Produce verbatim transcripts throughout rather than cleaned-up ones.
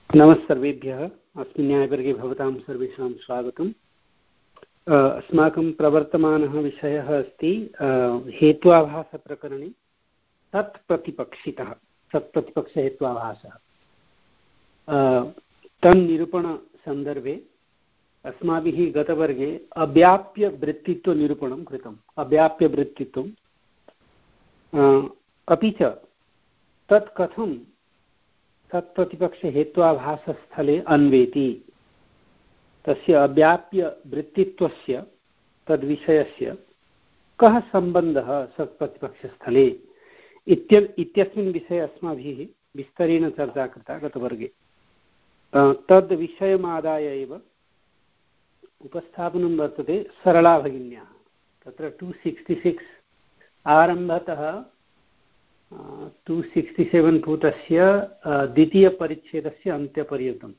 नमः सर्वेभ्यः। अस्मिन् न्यायवर्गे भवतां सर्वेषां स्वागतम्। अस्माकं प्रवर्तमानः विषयः अस्ति हेत्वाभासप्रकरणे सत्प्रतिपक्षितः सत्प्रतिपक्षहेत्वाभासः। तन्निरूपणसन्दर्भे अस्माभिः गतवर्गे अव्याप्यवृत्तित्वनिरूपणं कृतम्। अव्याप्यवृत्तित्वम् अपि च तत् कथं तत्प्रतिपक्षहेत्वाभासस्थले अन्वेति, तस्य अव्याप्यवृत्तित्वस्य तद्विषयस्य कः सम्बन्धः सत्प्रतिपक्षस्थले इत्य इत्यस्मिन् विषये अस्माभिः विस्तरेण चर्चा कृता गतवर्गे। तद् विषयमादाय एव उपस्थापनं वर्तते सरला भगिन्याः। तत्र टु सिक्स्टि सिक्स् आरम्भतः टु सिक्स्टि सेवेन् पूतस्य द्वितीयपरिच्छेदस्य अन्त्यपर्यन्तम्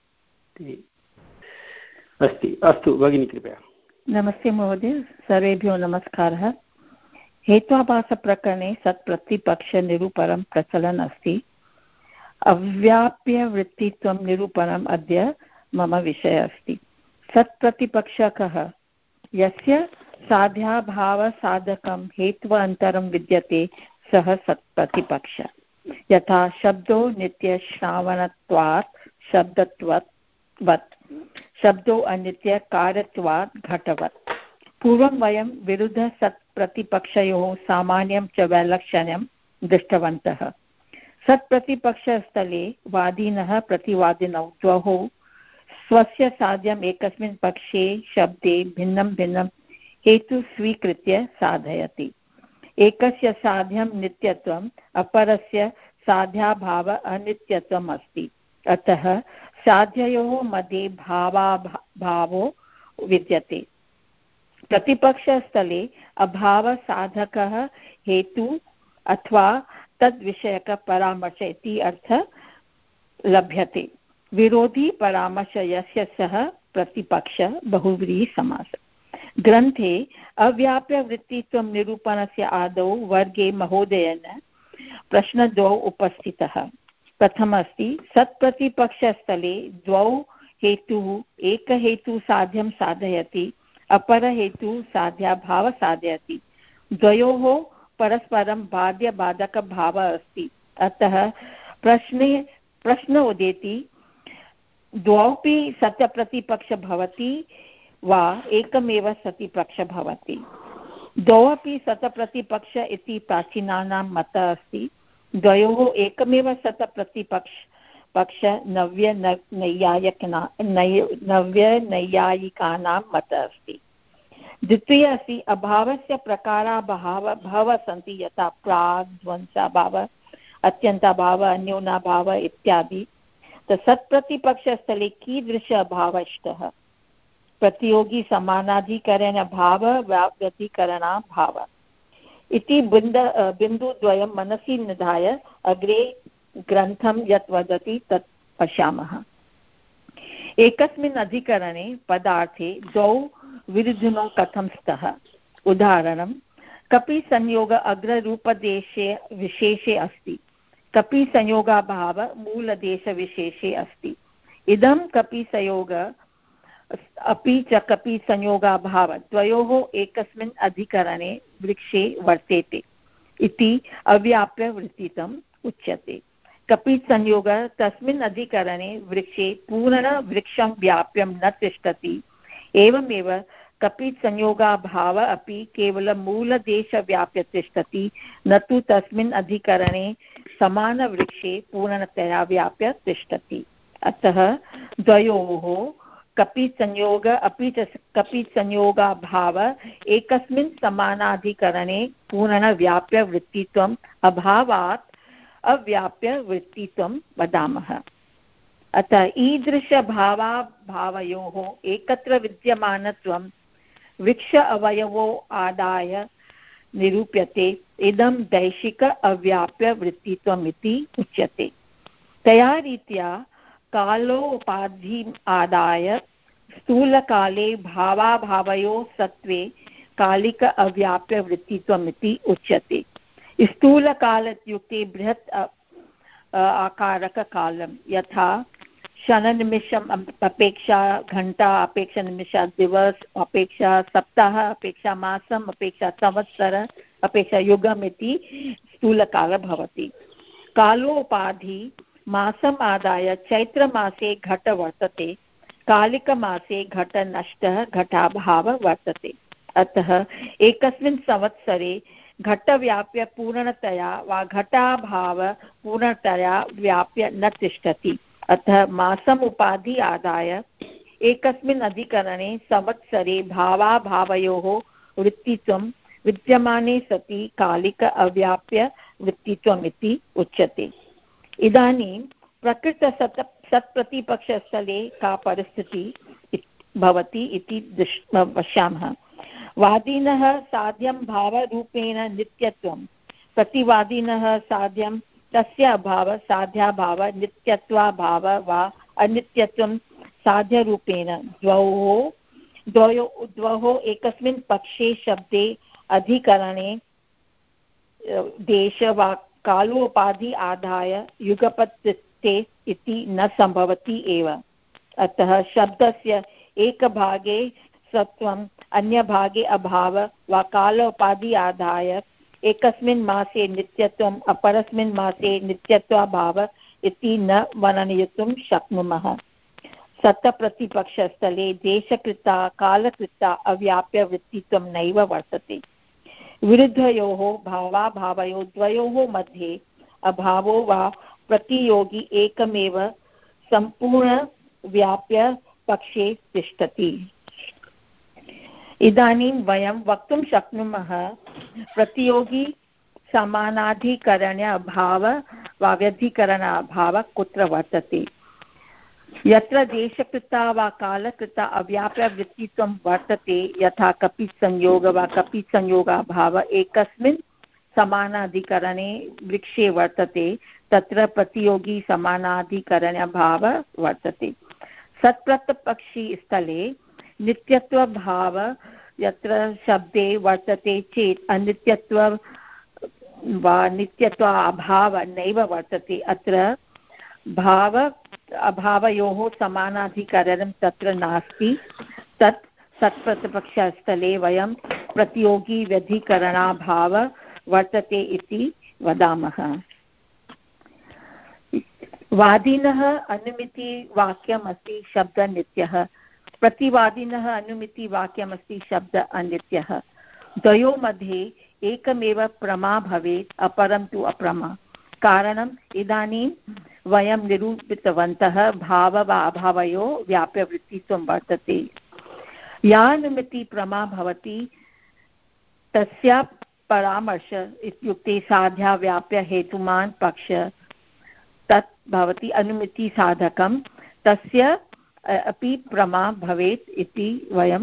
अस्ति। अस्तु भगिनी, कृपया। नमस्ते महोदय, सर्वेभ्यो नमस्कारः। हेत्वाभासप्रकरणे सत्प्रतिपक्षनिरूपणं प्रचलन् अस्ति। अव्याप्यवृत्तित्वं निरूपणम् अद्य मम विषयः अस्ति। सत्प्रतिपक्षकः यस्य साध्याभावसाधकं हेत्वान्तरं विद्यते सः सत्प्रतिपक्ष। यथा शब्दो नित्यश्रावणत्वात् शब्दत्ववत्, शब्दो अनित्यकार्यत्वात् घटवत्। पूर्वं वयं विरुद्धसत्प्रतिपक्षयोः सामान्यं च वैलक्षण्यं दृष्टवन्तः। सत्प्रतिपक्षस्थले वादिनः प्रतिवादिनौ द्वौ स्वस्य साध्यम् एकस्मिन् पक्षे शब्दे भिन्नं भिन्नं हेतु स्वीकृत्य साधयति। एकस्य साध्यं नित्यत्वम्, अपरस्य साध्याभाव अनित्यत्वम् अस्ति। अतः साध्ययोः मध्ये भावाभावो विद्यते। प्रतिपक्षस्थले अभावसाधकः हेतु अथवा तद्विषयकपरामर्श इति अर्थः लभ्यते। विरोधी परामर्श यस्य सः प्रतिपक्ष बहुव्रीहिसमासः। ग्रन्थे अव्याप्यवृत्तित्वं निरूपणस्य आदौ वर्गे महोदयेन प्रश्नद्वौ उपस्थितः। प्रथमः अस्ति सत्प्रतिपक्षस्थले द्वौ हेतुः, एकहेतुः साध्यं साधयति, अपरहेतुः साध्याभाव साधयति। द्वयोः परस्परं बाध्यबाधकभावः अस्ति। अतः प्रश्ने प्रश्न उदेति, द्वौपि सत्यप्रतिपक्ष भवति वा एकमेव सतिपक्ष भवति। द्वौ अपि सतप्रतिपक्ष इति प्राचीनानां मतः अस्ति। द्वयोः एकमेव सतप्रतिपक्ष पक्ष नव्य नैयायिकना नव्यनैयायिकानां मतः अस्ति। द्वितीय अस्ति अभावस्य प्रकाराः बहवः बहवः सन्ति, यथा प्राग्, ध्वंसाभाव, अत्यन्ताभाव, अन्योनाभाव इत्यादि। सत्प्रतिपक्षस्थले कीदृश अभावः इष्टः? प्रतियोगी समानाधिकरण भाव व्यतिकरणाभाव इति बिन्द बिन्दुद्वयं मनसि निधाय अग्रे ग्रन्थं यत् वदति तत् पश्यामः। एकस्मिन् अधिकरणे पदार्थे द्वौ विरुद्धिनौ कथं स्तः? उदाहरणं, कपि संयोग अग्ररूपदेशे विशेषे अस्ति, कपि संयोगाभाव मूलदेशविशेषे अस्ति। इदं कपि संयोग अपि च कपि संयोगाभाव द्वयोः एकस्मिन् अधिकरणे वृक्षे वर्तेते इति अव्याप्यवृत्तित्वम् उच्यते। कपि संयोग तस्मिन् अधिकरणे वृक्षे पूर्णवृक्षं व्याप्यं न तिष्ठति। एवमेव कपि संयोगाभाव अपि केवलं मूलदेशव्याप्य तिष्ठति, न तु तस्मिन् अधिकरणे समानवृक्षे पूर्णतया व्याप्य तिष्ठति। अतः द्वयोः कपि संयोग अपि च कपि संयोगाभाव एकस्मिन् समानाधिकरणे पूर्णव्याप्यवृत्तित्वम् अभावात् अव्याप्यवृत्तित्वं वदामः। अतः ईदृशभावाभावयोः एकत्र विद्यमानत्वं वृक्ष अवयवो आदाय निरूप्यते। इदं दैशिक अव्याप्यवृत्तित्वम् इति उच्यते। तया रीत्या कालोपाधिम् आदाय स्थूलकाले भावाभावयोः सत्त्वे कालिक अव्याप्यवृत्तित्वम् इति उच्यते। स्थूलकाल इत्युक्ते बृहत् आकारककालं, यथा क्षणनिमिषम् अपेक्षा, घण्टा अपेक्षा, निमिषा दिवस अपेक्षा, सप्ताह अपेक्षा, मासम् अपेक्षा, संवत्सर अपेक्षा, युगम् इति स्थूलकालः भवति। कालोपाधि मासम् आदाय चैत्रमासे घट वर्तते, कालिकमासे घट नष्टः, घटाभावः वर्तते। अतः एकस्मिन् संवत्सरे घटव्याप्य पूर्णतया वा घटाभाव पूर्णतया व्याप्य न तिष्ठति। अतः मासम् उपाधि आदाय एकस्मिन् अधिकरणे संवत्सरे भावाभावयोः वृत्तित्वं विद्यमाने सति कालिक अव्याप्य वृत्तित्वम् इति उच्यते। इदानीं प्रकृतसत् सत्प्रतिपक्षस्थले का परिस्थितिः भवति इति दृश् पश्यामः। वादिनः साध्यं भावरूपेण नित्यत्वं, प्रतिवादिनः साध्यं तस्य अभाव साध्याभाव नित्यत्वाभाव वा अनित्यत्वं साध्यरूपेण द्वयोः द्वयोः द्वयोः एकस्मिन् पक्षे शब्दे अधिकरणे देश वा कालोपाधि आदाय युगपत्ते इति न सम्भवति एव। अतः शब्दस्य एकभागे सत्वम् अन्यभागे अभाव वा कालोपाधि आदाय एकस्मिन् मासे नित्यत्वम् अपरस्मिन् मासे नित्यत्वाभाव इति न वर्णयितुं शक्नुमः। सत्प्रतिपक्षस्थले देशकृता कालकृता अव्याप्य वृत्तित्वं नैव वर्तते। विरुद्धयोः भावाभावयोः द्वयोः मध्ये अभावो वा प्रतियोगी एकमेव सम्पूर्णव्याप्य पक्षे तिष्ठति। इदानीं वयं वक्तुं शक्नुमः प्रतियोगी समानाधिकरण्य अभाव वा व्यधिकरण अभावः कुत्र वर्तते। यत्र देशकृता वा कालकृता अव्याप्य वृत्तित्वं वर्तते, यथा कपित् संयोग वा कपित् संयोगाभाव एकस्मिन् समानाधिकरणे वृक्षे वर्तते, तत्र प्रतियोगी समानाधिकरण्यभावः वर्तते। सत्प्रतिपक्षी स्थले नित्यत्वभाव यत्र शब्दे वर्तते चेत् अनित्यत्व वा नित्यत्व अभाव नैव वर्तते। अत्र भाव अभावयोः समानाधिकरणं तत्र नास्ति। तत् सत्प्रतिपक्षस्थले वयं प्रतियोगी व्यधिकरणाभाव वर्तते इति वदामः। वादिनः अनुमितिवाक्यमस्ति शब्द नित्यः, प्रतिवादिनः अनुमितिवाक्यमस्ति शब्द अनित्यः। द्वयोः मध्ये एकमेव प्रमा भवेत्, अपरं तु अप्रमा। कारणम् इदानीं वयं निरूपितवन्तः भाव वा अभावयोः व्याप्यवृत्तित्वं वर्तते। या अनुमिति प्रमा भवति तस्या परामर्श इत्युक्ते साध्या व्याप्य हेतुमान् पक्ष तत् भवति अनुमितिसाधकं, तस्य अपि प्रमा भवेत् इति वयं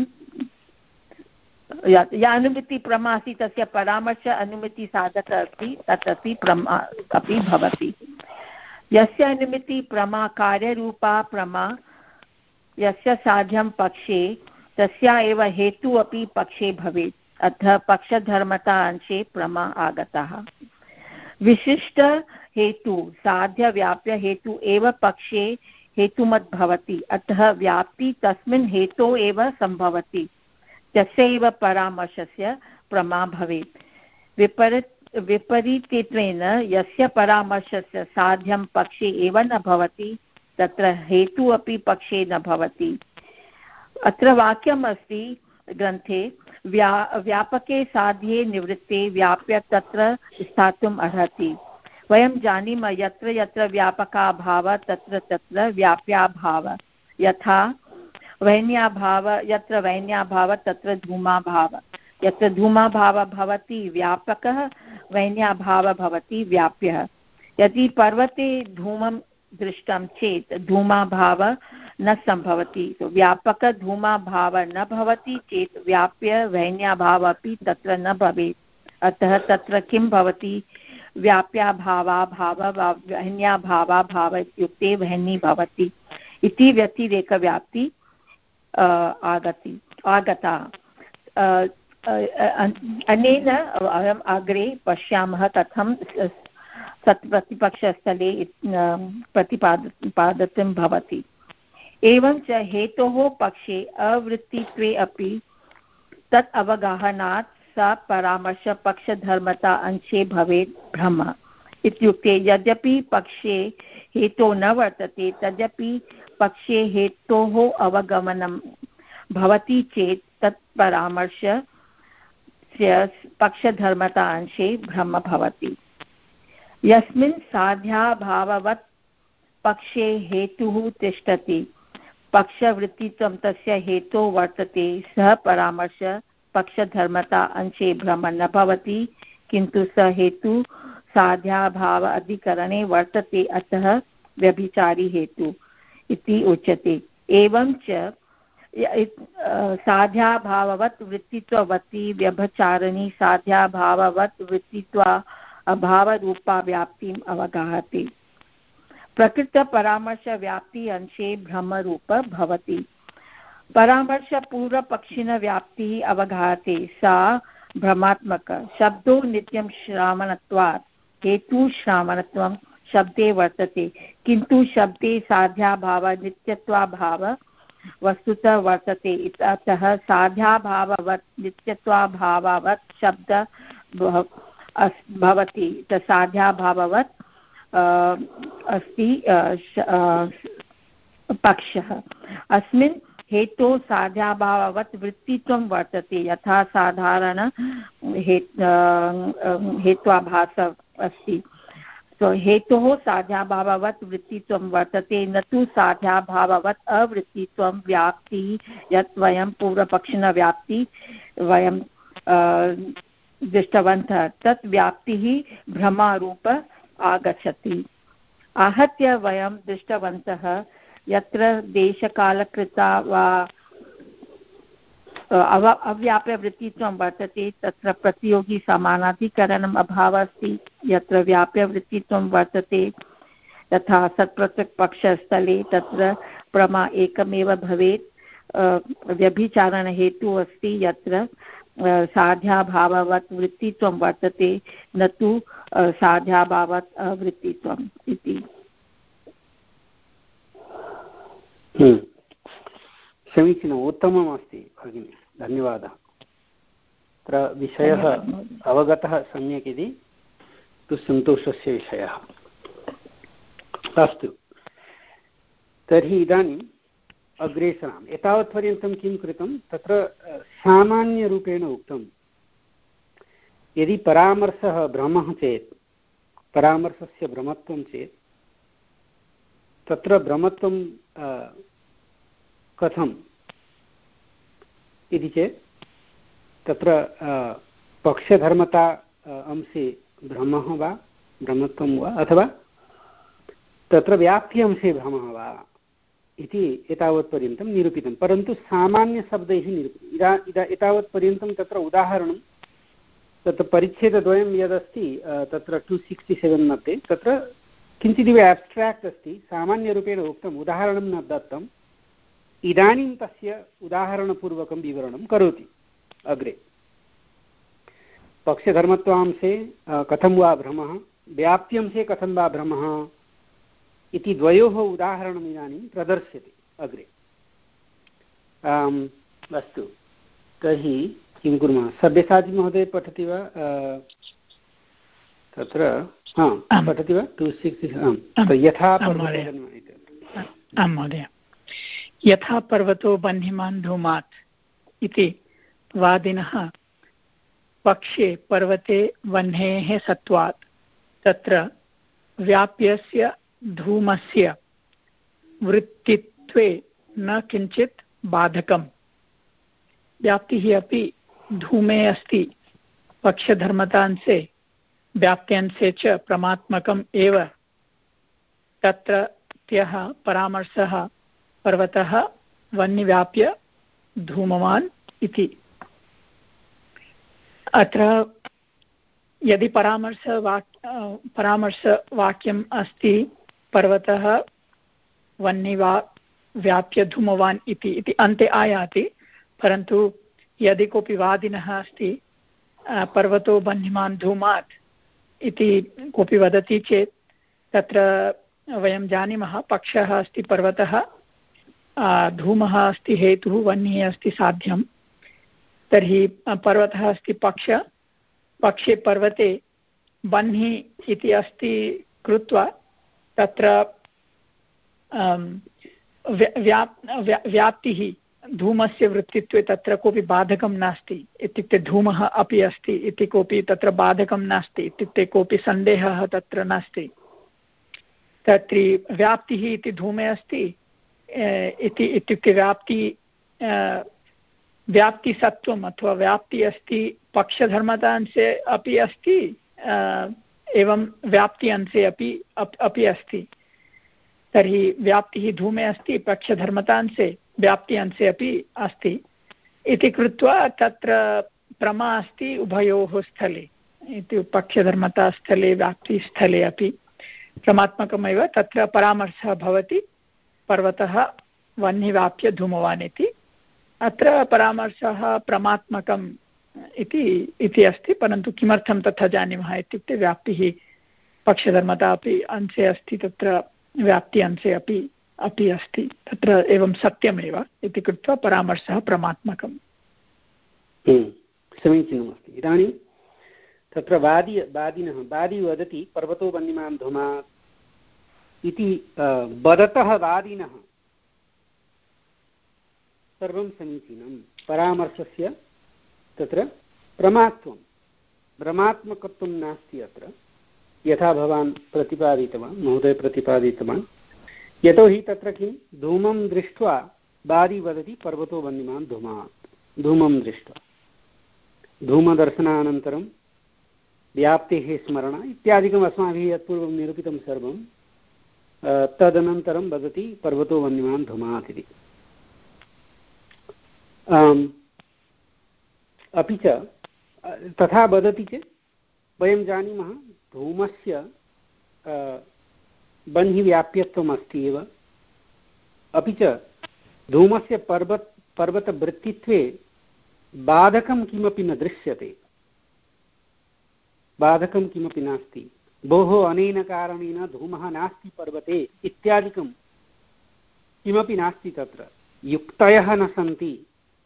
या अनुमिति प्रमा अस्ति तस्य परामर्श अनुमितिसाधकः अस्ति, तत् अपि प्रमा अपि भवति। यस्य अनुमिति प्रमा कार्यरूपा प्रमा यस्य साध्यं पक्षे तस्या एव हेतु अपि पक्षे भवेत्। अतः पक्षधर्मता अंशे प्रमा आगतः। विशिष्ट हेतु साध्य व्याप्य हेतु एव पक्षे हेतुमत् भवति। अतः व्याप्ति तस्मिन् हेतौ एव सम्भवति, तस्यैव परामर्शस्य प्रमा भवेत्। विपरीत विपरीतेन यस्य परामर्शस्य साध्यं पक्षे एव न भवति, तत्र हेतु अपि पक्षे न भवति। अत्र वाक्यम् अस्ति ग्रन्थे, व्या व्यापके साध्ये निवृत्ते व्याप्य तत्र स्थातुम् अर्हति। वयं जानीमः यत्र यत्र व्यापकाभावः तत्र तत्र व्याप्याभावः। यथा वैन्याभाव यत्र वैन्याभाव तत्र धूमाभाव, यत्र धूमाभाव भवति व्यापकः वैन्याभाव भवति व्याप्यः। यदि पर्वते धूमं दृष्टं चेत् धूमाभाव न सम्भवति। तो व्यापक धूमाभाव न भवति चेत् व्याप्य वैन्याभाव अपि तत्र न भवेत्। अतः तत्र किं भवति, व्याप्याभावाभाव वा वैन्याभावाभाव इत्युक्ते वह्नि भवति इति व्यतिरेकव्याप्ति आगति आगता। अनेन वयम् अग्रे पश्यामः कथं तत् प्रतिपक्षस्थले प्रतिपाद पादितं भवति। एवञ्च हेतोः पक्षे अवृत्तित्वे अपि तत् अवगाहनात् स परामर्शपक्षधर्मता अंशे भवेत् भ्रम। इत्युक्ते यद्यपि पक्षे हेतोः न वर्तते तद्यपि पक्षे हेतोः अवगमनं भवति चेत् तत् परामर्शस्य पक्षधर्मता अंशे भ्रम भवति। यस्मिन् साध्याभाववत् पक्षे हेतुः तिष्ठति पक्षवृत्तित्वं तस्य हेतोः वर्तते सः परामर्श पक्षधर्मता अंशे भ्रम न भवति, किन्तु स हेतु साध्याभाव अधिकरणे वर्तते, अतः व्यभिचारी हेतु इति उच्यते। एवञ्च साध्याभाववत् वृत्तित्ववती व्यभिचारिणी साध्याभाववत् वृत्तित्वा अभावरूपा व्याप्तिम् अवगाहति। प्रकृतपरामर्शव्याप्ति अंशे भ्रमरूप भवति। परामर्शपूर्वपक्षिण व्याप्तिः अवगाहते सा भ्रमात्मक। शब्दो नित्यं श्रावणत्वात् हेतु श्रावणत्वं शब्दे वर्तते, किन्तु शब्दे साध्याभाव नित्यत्वाभाव वस्तुतः वर्तते। अतः साध्याभाववत् नित्यत्वाभाववत् शब्द भवति। साध्याभाववत् अस्ति पक्षः। अस्मिन् हेतोः साध्याभाववत् वृत्तित्वं वर्तते, यथा साधारण हेत्वाभास अस्ति। तो हेतोः साध्याभाववत् वृत्तित्वं वर्तते, न तु साध्याभाववत् अवृत्तित्वं व्याप्तिः यत् वयं पूर्वपक्षिण व्याप्ति वयं दृष्टवन्तः तत् व्याप्तिः भ्रमारूप आगच्छति। आहत्य वयं दृष्टवन्तः यत्र देशकालकृता वा अव्याप्यवृत्तित्वं वर्तते तत्र प्रतियोगी समानाधिकरणम् अभावः अस्ति। यत्र व्याप्यवृत्तित्वं वर्तते तथा सत्प्रत्यक्षपक्षस्थले तत्र प्रमा एकमेव भवेत्। व्यभिचारणहेतुः अस्ति यत्र साध्याभाववत् वृत्तित्वं वर्तते, न तु साध्याभाववत् अवृत्तित्वम् इति। समीचीनम्, उत्तमम् अस्ति भगिनि, धन्यवादः। अत्र विषयः अवगतः सम्यक् इति तु सन्तोषस्य विषयः। अस्तु, तर्हि इदानीम् अग्रे सरामः। एतावत्पर्यन्तं किं कृतं, तत्र सामान्यरूपेण उक्तं यदि परामर्शः भ्रमः चेत्, परामर्शस्य भ्रमत्वं चेत् तत्र भ्रमत्वं कथम् इति चेत् तत्र पक्षधर्मता अंशे भ्रमः वा भ्रमत्वं वा अथवा तत्र व्याप्ति अंशे भ्रमः वा इति एतावत्पर्यन्तं निरूपितं। परन्तु सामान्यशब्दैः निरूपितम्। इदा इदा एतावत्पर्यन्तं तत्र उदाहरणं तत्र परिच्छेदद्वयं यदस्ति तत्र टु सिक्स्टि सेवेन् मध्ये तत्र किञ्चिदिव एब्स्ट्राक्ट् अस्ति, सामान्यरूपेण उक्तम्, उदाहरणं न दत्तम्। इदानीं तस्य उदाहरणपूर्वकं विवरणं करोति अग्रे। पक्षधर्मत्वांशे कथं वा भ्रमः, व्याप्त्यंशे कथं वा भ्रमः इति द्वयोः उदाहरणम् इदानीं प्रदर्श्यते अग्रे। अस्तु, तर्हि किं कुर्मः, सब्यसाची महोदय पठति वा तत्र? हा, पठति वा? टु सिक्स् यथा आं महोदय। यथा पर्वतो बह्निमान् धूमात् इति वादिनः पक्षे पर्वते वह्नेः सत्वात् तत्र व्याप्यस्य धूमस्य वृत्तित्वे न किञ्चित् बाधकम्। व्याप्तिः अपि धूमे अस्ति, पक्षधर्मतांशे व्याप्त्यंशे च प्रमात्मकम् एव। तत्रत्यः परामर्शः पर्वतः वह्निव्याप्य धूमवान् इति। अत्र यदि परामर्शवाक् परामर्शवाक्यम् अस्ति पर्वतः वह्निवा व्याप्य धूमवान् इति इति अन्ते आयाति, परन्तु यदि कोऽपि वादिनः अस्ति पर्वतो बह्निमान् धूमात् इति कोऽपि वदति चेत् तत्र वयं जानीमः पक्षः अस्ति पर्वतः, धूमः अस्ति हेतुः, वह्निः अस्ति साध्यं। तर्हि पर्वतः अस्ति पक्ष, पक्षे पर्वते वह्निः इति अस्ति कृत्वा तत्र व्याप्तिः धूमस्य वृत्तित्वे तत्र कोऽपि बाधकं नास्ति, इत्युक्ते धूमः अपि अस्ति इति कोऽपि तत्र बाधकं नास्ति, इत्युक्ते कोऽपि सन्देहः तत्र नास्ति। तत्र व्याप्तिः इति धूमे अस्ति इति इत्युक्ते व्याप्ति व्याप्तिसत्त्वम् अथवा व्याप्ति अस्ति पक्षधर्मता अंशे अपि अस्ति, एवं व्याप्ति अंशे अपि अपि अस्ति। तर्हि व्याप्तिः धूमे अस्ति, पक्षधर्मतांशे व्याप्ति अंशे अपि अस्ति इति कृत्वा तत्र प्रमा अस्ति उभयोः स्थले, इति पक्षधर्मतास्थले व्याप्तिस्थले अपि प्रमात्मकमेव तत्र परामर्शः भवति पर्वतः वह्निव्याप्य धूमवान् इति। अत्र परामर्शः प्रमात्मकम् इति इति अस्ति, परन्तु किमर्थं तथा जानीमः इत्युक्ते व्याप्तिः पक्षधर्मता अपि अंशे अस्ति, तत्र व्याप्ति अंशे अपि अपि अस्ति, तत्र एवं सत्यमेव इति कृत्वा परामर्शः प्रमात्मकम्। समीचीनमस्ति। इदानीं तत्र वादी वादिनः वादी वदति पर्वतो वह्निमां धूमात् इति वदतः वादिनः सर्वं समीचीनं, परामर्शस्य तत्र प्रमात्वं भ्रमात्मकत्वं नास्ति अत्र, यथा भवान् प्रतिपादितवान् महोदय प्रतिपादितवान्। यतोहि तत्र किं धूमं दृष्ट्वा वादी वदति पर्वतो वह्निमां धूमात्, धूमं दृष्ट्वा धूमदर्शनानन्तरं व्याप्तेः स्मरण इत्यादिकम् अस्माभिः यत्पूर्वं निरूपितं सर्वं, तदनन्तरं वदति पर्वतो वह्निमां धूमात् इति। अपि च तथा वदति चेत् वयं जानीमः धूमस्य वह्निव्याप्यत्वम् अस्ति एव, अपि च धूमस्य पर्वत पर्वतवृत्तित्वे बाधकं किमपि न दृश्यते, बाधकं किमपि नास्ति। भोः अनेन कारणेन धूमः नास्ति पर्वते इत्यादिकं किमपि नास्ति, तत्र युक्तयः न सन्ति,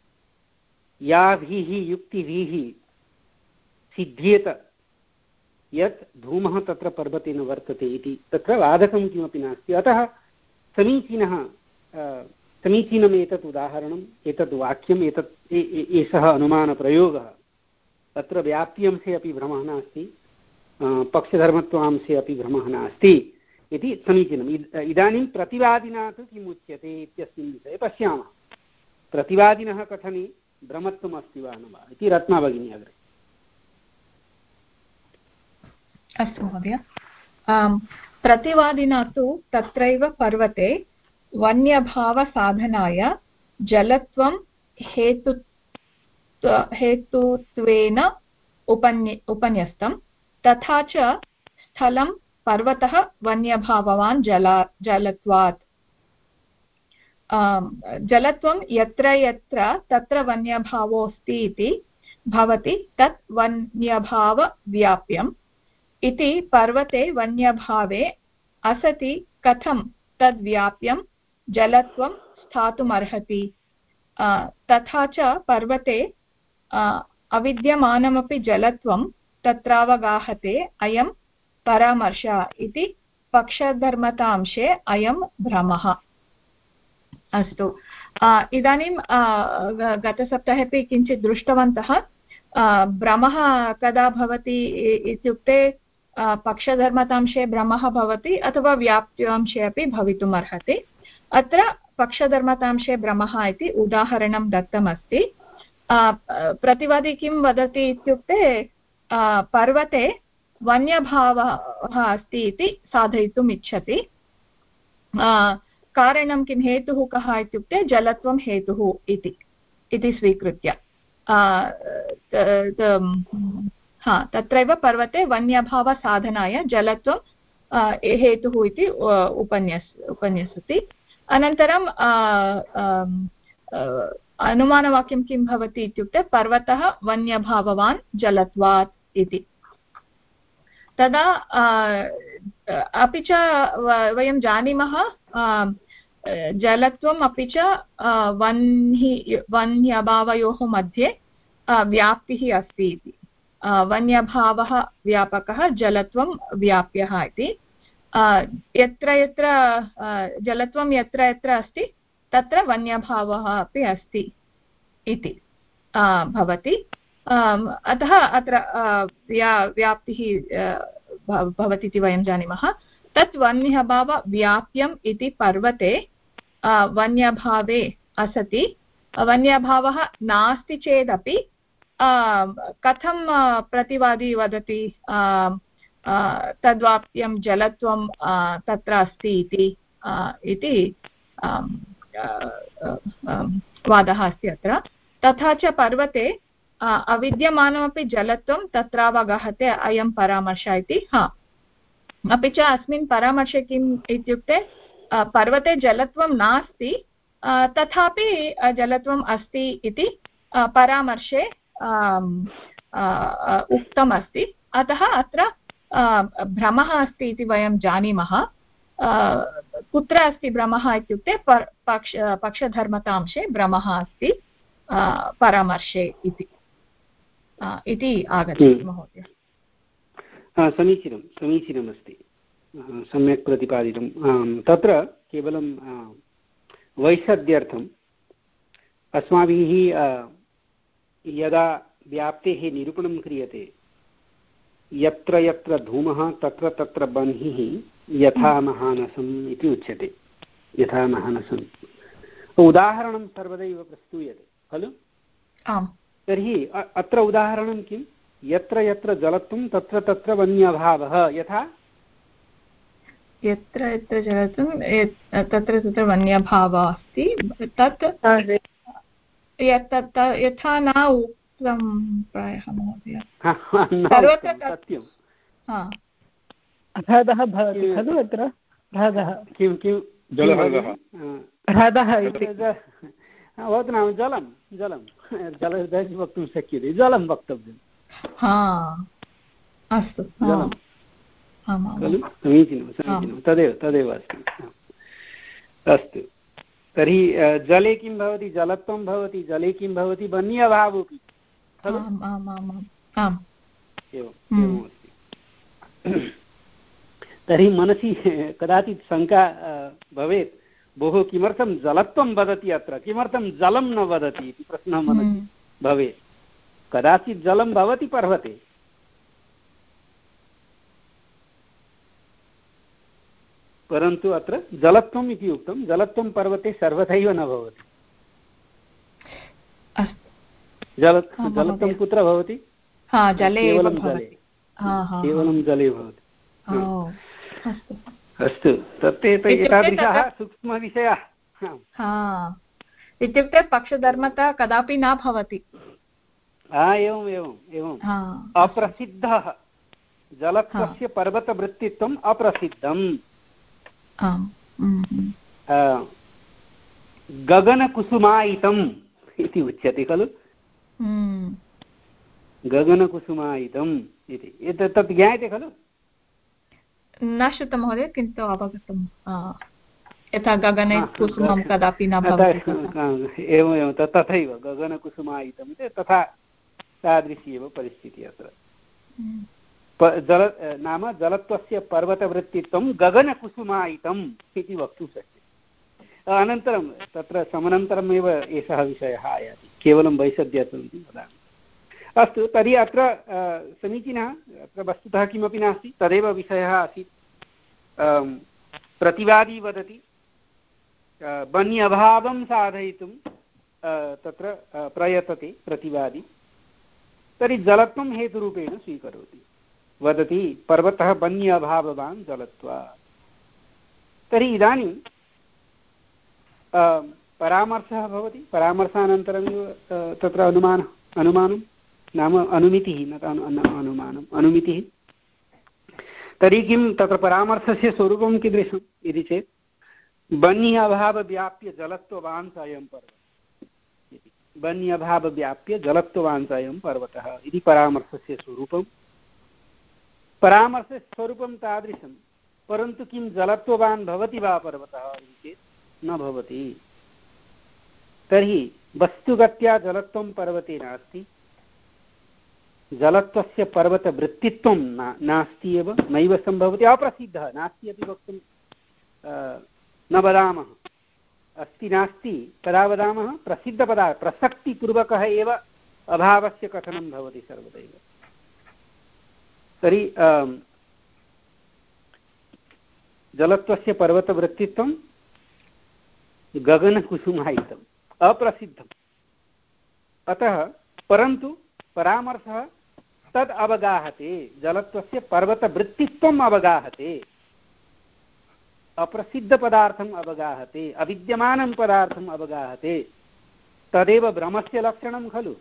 याभिः युक्तिभिः सिद्ध्येत यत् धूमः तत्र पर्वते न वर्तते इति, तत्र बाधकं किमपि नास्ति। अतः समीचीनः समीचीनम् एतत् उदाहरणम्, एतत् वाक्यम्, एतत् एषः अनुमानप्रयोगः। तत्र व्याप्त्यंशे अपि भ्रमः नास्ति, पक्षधर्मत्वांशे अपि भ्रमः नास्ति इति समीचीनम्। इदानीं प्रतिवादिना तु किम् उच्यते इत्यस्मिन् विषये पश्यामः। प्रतिवादिनः कथने भ्रमत्वम् अस्ति वा न वा इति रत्ना भगिनी अग्रे। अस्तु महोदय, प्रतिवादिना तु तत्रैव पर्वते वन्यभावसाधनाय जलत्वं हेतु हेतुत्वेन उपन्य उपन्यस्तं, तथा च स्थलं पर्वतः वन्यभाववान् जला जलत्वात्। जलत्वं यत्र यत्र तत्र वन्यभावोऽस्ति इति भवति, तत् वन्यभावव्याप्यम् इति। पर्वते वन्यभावे असति कथं तद्व्याप्यं जलत्वं स्थातुमर्हति। तथा च पर्वते अविद्यमानमपि जलत्वं तत्रावगाहते अयं परामर्श इति पक्षधर्मतांशे अयं भ्रमः। अस्तु, इदानीं गतसप्ताहे अपि किञ्चित् दृष्टवन्तः, भ्रमः कदा भवति इत्युक्ते पक्षधर्मतांशे भ्रमः भवति अथवा व्याप्त्यांशे अपि भवितुम् अर्हति। अत्र पक्षधर्मतांशे भ्रमः इति उदाहरणं दत्तमस्ति। प्रतिवादी किं वदति इत्युक्ते पर्वते वन्यभावः अस्ति इति साधयितुम् इच्छति। कारणं किं, हेतुः कः इत्युक्ते जलत्वं हेतुः इति इति स्वीकृत्य हा तत्रैव पर्वते वन्यभावसाधनाय जलत्वं हेतुः इति उपन्यस् उपन्यसति। अनन्तरं अनुमानवाक्यं किं भवति इत्युक्ते पर्वतः वन्यभाववान् जलत्वात् इति। तदा अपि च वयं जानीमः जलत्वम् अपि च वह्नि वह्न्यभावयोः मध्ये व्याप्तिः अस्ति इति। वन्यभावः व्यापकः, जलत्वं व्याप्यः इति। यत्र यत्र जलत्वं यत्र यत्र अस्ति तत्र वन्यभावः अपि अस्ति इति भवति। अतः अत्र व्या व्याप्तिः भवति इति वयं जानीमः। तत् वन्यभावव्याप्यम् इति पर्वते वन्यभावे असति। वन्यभावः नास्ति चेदपि कथं प्रतिवादी वदति तद्वाप्यं जलत्वं तत्र अस्ति इति वादः अस्ति अत्र। तथा च पर्वते अविद्यमानमपि जलत्वं तत्रावगहते अयं परामर्शः इति। हा, अपि च अस्मिन् परामर्शे किम् इत्युक्ते पर्वते जलत्वं नास्ति तथापि जलत्वम् अस्ति इति परामर्शे उक्तम् अस्ति। अतः अत्र भ्रमः अस्ति इति वयं जानीमः। कुत्र अस्ति भ्रमः इत्युक्ते पक्ष पक्षधर्मतांशे भ्रमः अस्ति परामर्शे इति इति आगच्छति महोदय। समीचीनं समीचीनमस्ति, सम्यक् प्रतिपादितं। तत्र केवलं वैशद्यर्थम् अस्माभिः यदा व्याप्तेः निरूपणं क्रियते, यत्र यत्र धूमः तत्र तत्र बह्निः यथा महानसम् इति उच्यते। यथा महानसम् उदाहरणं सर्वदैव प्रस्तूयते खलु? आम्। तर्हि अत्र उदाहरणं किं? यत्र यत्र जलत्वं तत्र तत्र वन्यभावः। यथा यत्र यत्र जलत्वं तत्र तत्र वन्यभावः अस्ति। तत् यथा न उक्तं प्रायः महोदय। सत्यं ह्रदः भवति खलु अत्र? ह्रदः किं किं ह्रदः इति भवतु नाम जलं जलं जलं वक्तुं शक्यते, जलं वक्तव्यम्। अस्तु, खलु? समीचीनं समीचीनं, तदेव तदेव अस्ति। अस्तु, तर्हि जले किं भवति? जलत्वं भवति। जले किं भवति? वन्यभावोऽपि खलु? एवम् एवमस्ति। तर्हि मनसि कदाचित् शङ्का भवेत्, भोः किमर्थं जलत्वं वदति अत्र, किमर्थं जलं न वदति इति प्रश्नः मनसि भवेत्। कदाचित् जलं भवति पर्वते, परन्तु अत्र जलत्वम् इति उक्तं। जलत्वं पर्वते सर्वथैव न भवति। जल जलत्वं कुत्र भवति? केवलं जले, केवलं जले भवति। अस्तु, तत्ते एतादृशाः सूक्ष्मविषयाः। इत्युक्ते पक्षधर्मता कदापि न भवति। एवम् एवम् एवम् अप्रसिद्धः जलत्वस्य पर्वतवृत्तित्वम् अप्रसिद्धम्। गगनकुसुमायितम् इति उच्यते खलु? गगनकुसुमायितम् इति तत् ज्ञायते खलु? न श्रुतं महोदय, किन्तु अवगतं। यथा गगने कुसुमं कदापि न भवति। एवमेवं तथैव गगनकुसुमायितम् इति तथा तादृशी एव परिस्थितिः अत्र। जल नाम जलत्वस्य पर्वतवृत्तित्वं गगनकुसुमायितम् इति वक्तुं शक्यते। अनन्तरं तत्र समनन्तरमेव एषः विषयः आयाति, केवलं वैशद्यत्वम् इति वदामि। अस्तु, तर्हि अत्र समीचीनः। अत्र वस्तुतः किमपि नास्ति, तदेव विषयः आसीत्। प्रतिवादी वदति वन्यभावं साधयितुं तत्र प्रयतते प्रतिवादी, तर्हि जलत्वं हेतुरूपेण स्वीकरोति। वदति पर्वतः वन्यभाववान् जलत्वात्। तर्हि इदानीं परामर्शः भवति। परामर्शानन्तरमेव तत्र अनुमानः अनुमानं नाम अनुमितिः, न अनुमानम्, अनुमितिः। तर्हि किं तत्र परामर्शस्य स्वरूपं कीदृशम् इति चेत् वन्यभावव्याप्य जलत्ववान् स अयं पर्वतः इति। वन्यभावव्याप्य जलत्ववान् स अयं पर्वतः इति परामर्शस्य स्वरूपम्। परामर्शस्वरूपं तादृशं, परन्तु किं जलत्ववान् भवति वा पर्वतः इति चेत् न भवति। तर्हि वस्तुगत्या जलत्वं पर्वते नास्ति, जलत्वस्य पर्वतवृत्तित्वं नास्ति एव, नैव सम्भवति, अप्रसिद्धः नास्ति अपि वक्तुं न वदामः। अस्ति नास्ति तदा वदामः, प्रसिद्धपदार्थ प्रसक्तिपूर्वकः एव अभावस्य कथनं भवति सर्वदैव। तर्हि जलत्वस्य पर्वतवृत्तित्वं गगनकुसुमायितम्, अप्रसिद्धम्। अतः परन्तु परामर्शः तद् अवगाहते, जलत्वस्य पर्वतवृत्तित्वम् अवगाहते, अप्रसिद्धपदार्थम् अवगाहते, अविद्यमानं पदार्थम् अवगाहते। तदेव ब्रह्मस्य लक्षणं खलु।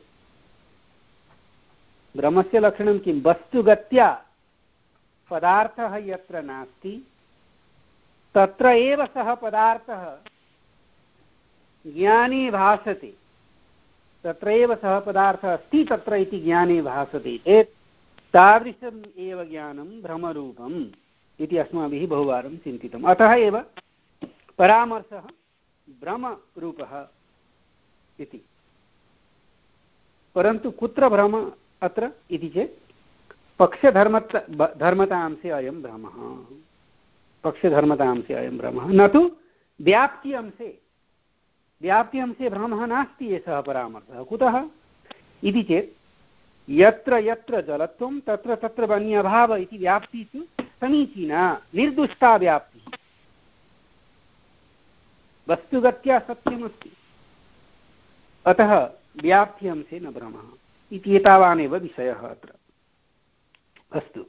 ब्रह्मस्य लक्षणं किं? वस्तुगत्या पदार्थः यत्र नास्ति तत्र एव सः पदार्थः ज्ञाने भासते, तत्र एव सः पदार्थः अस्ति तत्र इति ज्ञाने भासते चेत् तादृशम् एव ज्ञानं भ्रमरूपम् इति अस्माभिः बहुवारं चिन्तितम्। अतः एव परामर्शः भ्रमरूपः इति। परन्तु कुत्र भ्रम अत्र इति चेत् पक्षधर्मत धर्मतांसे अयं भ्रमः, पक्षधर्मतांसे अयं भ्रमः, न तु व्याप्ति अंशे। व्याप्ति अंशे भ्रमः नास्ति एषः परामर्शः। कुतः इति चेत् यत्र यत्र जलत्वं तत्र तत्र वन्यभाव इति व्याप्तिः तु समीचीना, निर्दुष्टा व्याप्तिः, वस्तुगत्या सत्यमस्ति। अतः व्याप्ति अंशे न भ्रमः इति एतावानेव विषयः अत्र। अस्तु,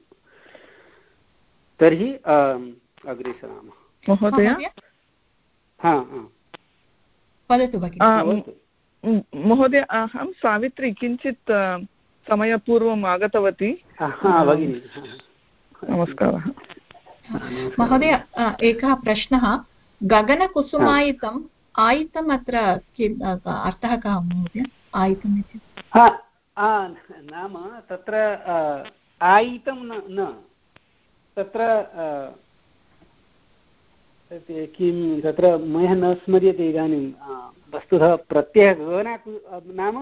तर्हि अग्रे सरामः। महोदय, हा वदतु भगिनि। महोदय, अहं सावित्री किञ्चित् समयपूर्वम् आगतवती। भगिनि नमस्कारः। महोदय, एकः प्रश्नः। गगनकुसुमायितम् आयितम् अत्र किम् अर्थः कः महोदय? आयितम् इति नाम तत्र आयितं न, तत्र किं तत्र मया न स्मर्यते इदानीं। वस्तुतः प्रत्ययः गगन नाम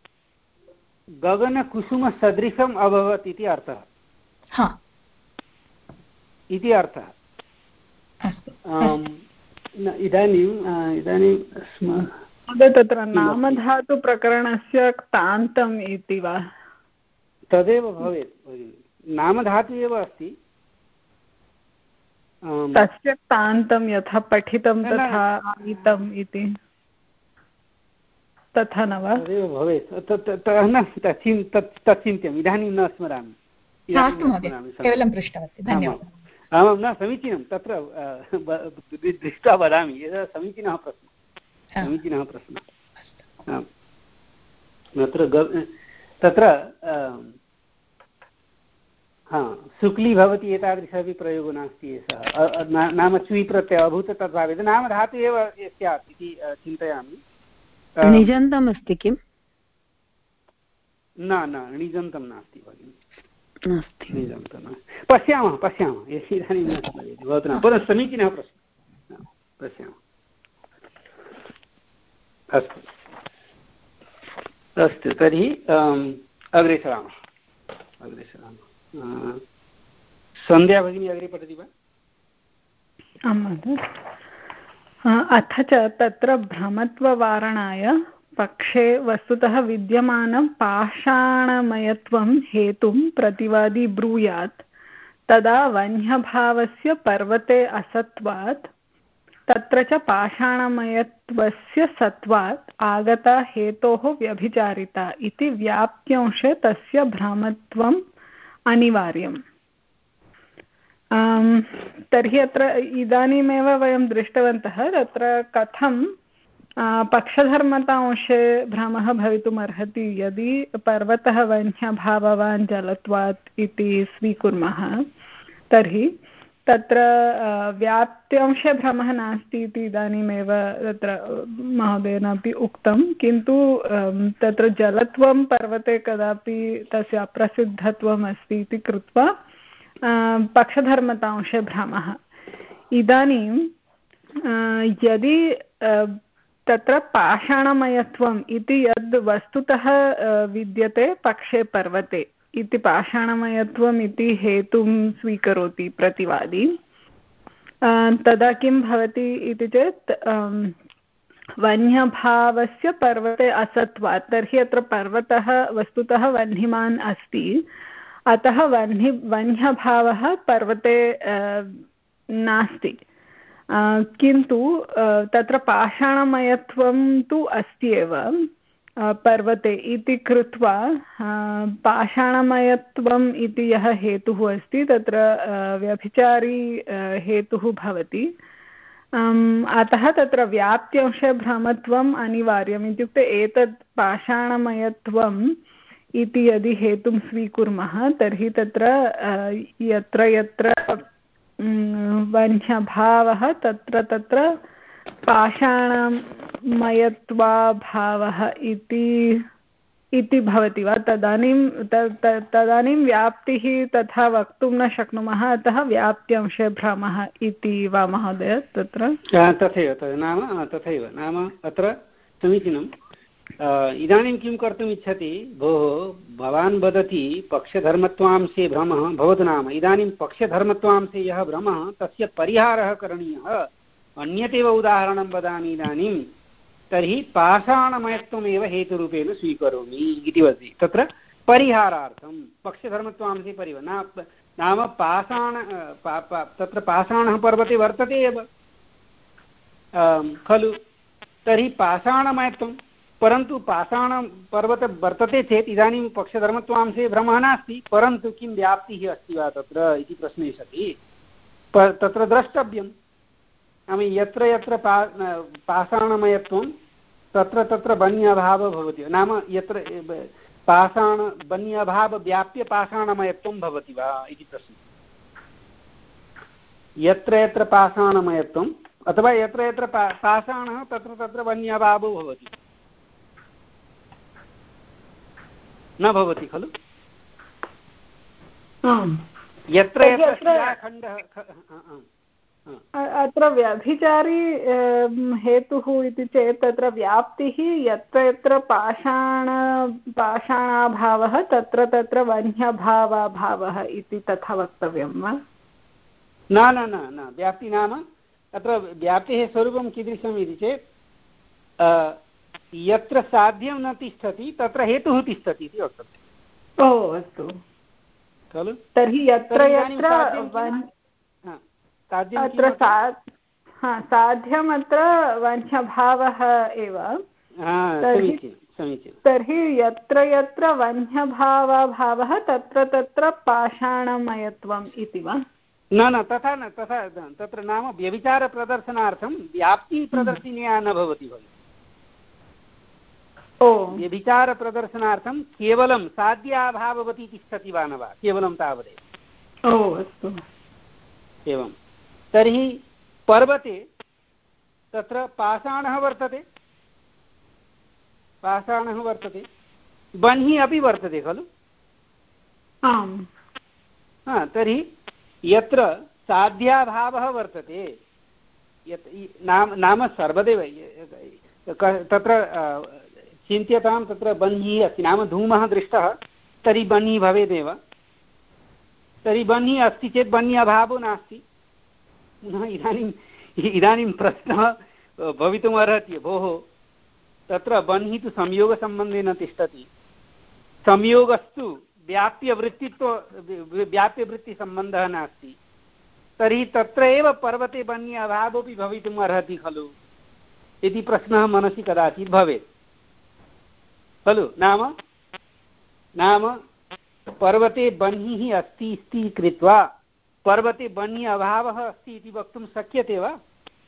गगनकुसुमसदृशम् अभवत् इति अर्थः, इति अर्थः। इदानीम् इदानीं तत्र नामधातुप्रकरणस्य क्तान्तम् इति वा? तदेव भवेत् भगिनि, नामधातु एव अस्ति, तस्य क्तान्तं यथा पठितं तथा आनीतम् इति, तथा न वा? तदेव भवेत्। न तच्चिन्त्यम्, इदानीं न स्मरामि। केवलं पृष्टवती, धन्यवादः। आमां, न समीचीनं, तत्र दृष्ट्वा वदामि, यदा समीचीनः प्रश्नः, समीचीनः प्रश्नः। आम्, तत्र तत्र हा शुक्ली भवति एतादृशः अपि प्रयोगो नास्ति एषः, नाम चुयि प्रत्ययः अभूत् तद् भावेत्, नाम धातु एव स्यात् इति चिन्तयामि। निजन्तम् अस्ति किम्? न न निजन्तं नास्ति भगिनि, निजन्तं। पश्यामः पश्यामः इदानीं न स्मर्यते भवतु न, पुनः समीचीनः प्रश्नः, पश्यामः। अस्तु अस्तु, तर्हि अग्रे सरामः, अग्रे सरामः। सन्ध्या भगिनी अग्रे पठति वा? आं महोदय। अथ च तत्र भ्रमत्ववारणाय पक्षे वस्तुतः विद्यमानं पाषाणमयत्वं हेतुं प्रतिवादी ब्रूयात्, तदा वह्न्यभावस्य पर्वते असत्वात् तत्र च पाषाणमयत्वस्य सत्वात् आगता हेतोः व्यभिचारिता इति व्याप्त्यंशे तस्य भ्रमत्वम् अनिवार्यम्। तर्हि अत्र इदानीमेव वयं दृष्टवन्तः तत्र कथं पक्षधर्मतांशे भ्रमः भवितुमर्हति यदि पर्वतः वह्न्यभाववान् जलत्वात् इति स्वीकुर्मः, तर्हि तत्र व्याप्त्यंशे भ्रमः नास्ति इति इदानीमेव तत्र महोदयेनापि उक्तं, किन्तु तत्र जलत्वं पर्वते कदापि तस्य अप्रसिद्धत्वम् अस्ति इति कृत्वा पक्षधर्मतांशे भ्रमः। इदानीं यदि तत्र पाषाणमयत्वम् इति यद् वस्तुतः विद्यते पक्षे पर्वते इति पाषाणमयत्वम् इति हेतुं स्वीकरोति प्रतिवादी, तदा किं भवति इति चेत् वह्न्यभावस्य पर्वते असत्वात्, तर्हि अत्र पर्वतः वस्तुतः वह्निमान् अस्ति, अतः वह्नि वह्न्यभावः पर्वते नास्ति, किन्तु तत्र पाषाणमयत्वं तु अस्ति एव पर्वते इति कृत्वा पाषाणमयत्वम् इति यः हेतुः अस्ति तत्र व्यभिचारी हेतुः भवति। अतः तत्र व्याप्त्यंशे भ्रमत्वम् अनिवार्यम्, इत्युक्ते एतत् पाषाणमयत्वम् इति यदि हेतुं स्वीकुर्मः तर्हि तत्र यत्र यत्र वह्न्यभावः तत्र तत्र पाषाणमयत्वाभावः इति इति भवति वा? तदानीं तदानीं व्याप्तिः तथा वक्तुं न शक्नुमः, अतः व्याप्त्यंशे भ्रमः इति वा महोदय? तत्र तथैव तद् नाम तथैव नाम अत्र समीचीनम्। इदानीं किं कर्तुम् इच्छति? भोः भवान् वदति पक्षधर्मत्वांशे भ्रमः, भवतु नाम इदानीं पक्षधर्मत्वांशे यः भ्रमः तस्य परिहारः करणीयः। अन्यदेव उदाहरणं वदामि इदानीं, तर्हि पाषाणमयत्वमेव हेतुरूपेण स्वीकरोमि इति वदति। तत्र परिहारार्थं पक्षधर्मत्वांशे परिव नाम पाषाण तत्र पाषाणः पर्वते वर्तते एव खलु, तर्हि पाषाणमयत्वं, परन्तु पाषाण पर्वत वर्तते चेत् इदानीं पक्षधर्मत्वांशे भ्रमः नास्ति, परन्तु किं व्याप्तिः अस्ति वा तत्र इति प्रश्ने सति तत्र द्रष्टव्यं। नाम यत्र यत्र पा पाषाणमयत्वं तत्र तत्र वह्न्यभावः भवति, नाम यत्र पाषाण वह्न्यभाव व्याप्य पाषाणमयत्वं भवति वा इति प्रश्नः। यत्र यत्र पाषाणमयत्वम् अथवा यत्र यत्र पाषाणः तत्र तत्र वह्न्यभावो भवति, न भवति खलु? यत्र यत्र शिलाखण्डः अत्र व्यभिचारी हेतुः इति चेत् तत्र व्याप्तिः यत्र यत्र पाषाण पाषाणाभावः तत्र तत्र वह्न्यभावाभावः इति तथा वक्तव्यं वा? न न न न व्याप्ति नाम अत्र व्याप्तेः स्वरूपं कीदृशम् इति चेत् यत्र साध्यं न तिष्ठति तत्र हेतुः तिष्ठति इति वक्तव्यम्। ओ अस्तु खलु? तर्हि यत्र यत्र अत्र साध्यम् अत्र वह्न्यभावः एव, तर्हि यत्र यत्र वह्न्यभावाभावः तत्र तत्र पाषाणमयत्वम् इति वा? न न तथा न तथा तत्र नाम व्यभिचारप्रदर्शनार्थं व्याप्तिप्रदर्शिन्या न भवति खलु। ओ व्यभिचारप्रदर्शनार्थं केवलं साध्याभाववती तिष्ठति वा न वा, केवलं तावदेव। ओ अस्तु एवं। तर्हि पर्वते तत्र पाषाणः वर्तते, पाषाणः वर्तते, वह्निः अपि वर्तते खलु? आम्। हा, तर्हि यत्र साध्याभावः वर्तते यत् नाम नाम सर्वदैव तत्र चिन्त्यतां, तत्र वह्निः अस्ति नाम धूमः दृष्टः, तर्हि वह्निः भवेदेव। तर्हि वह्निः अस्ति चेत् वह्न्यभावो नास्ति। पुनः इदानीम् इदानीं प्रश्नः भवितुम् अर्हति, भोः तत्र वह्निः तु संयोगसम्बन्धेन तिष्ठति, संयोगस्तु व्याप्यवृत्तित्व व्याप्यवृत्तिसम्बन्धः नास्ति, तर्हि तत्र एव पर्वते वह्न्य अभावोऽपि भवितुम् अर्हति खलु इति प्रश्नः मनसि कदाचित् भवेत् खलु। नाम नाम पर्वते वह्निः अस्ति इति कृत्वा पर्वते वह्नि अभावः अस्ति इति वक्तुं शक्यते वा?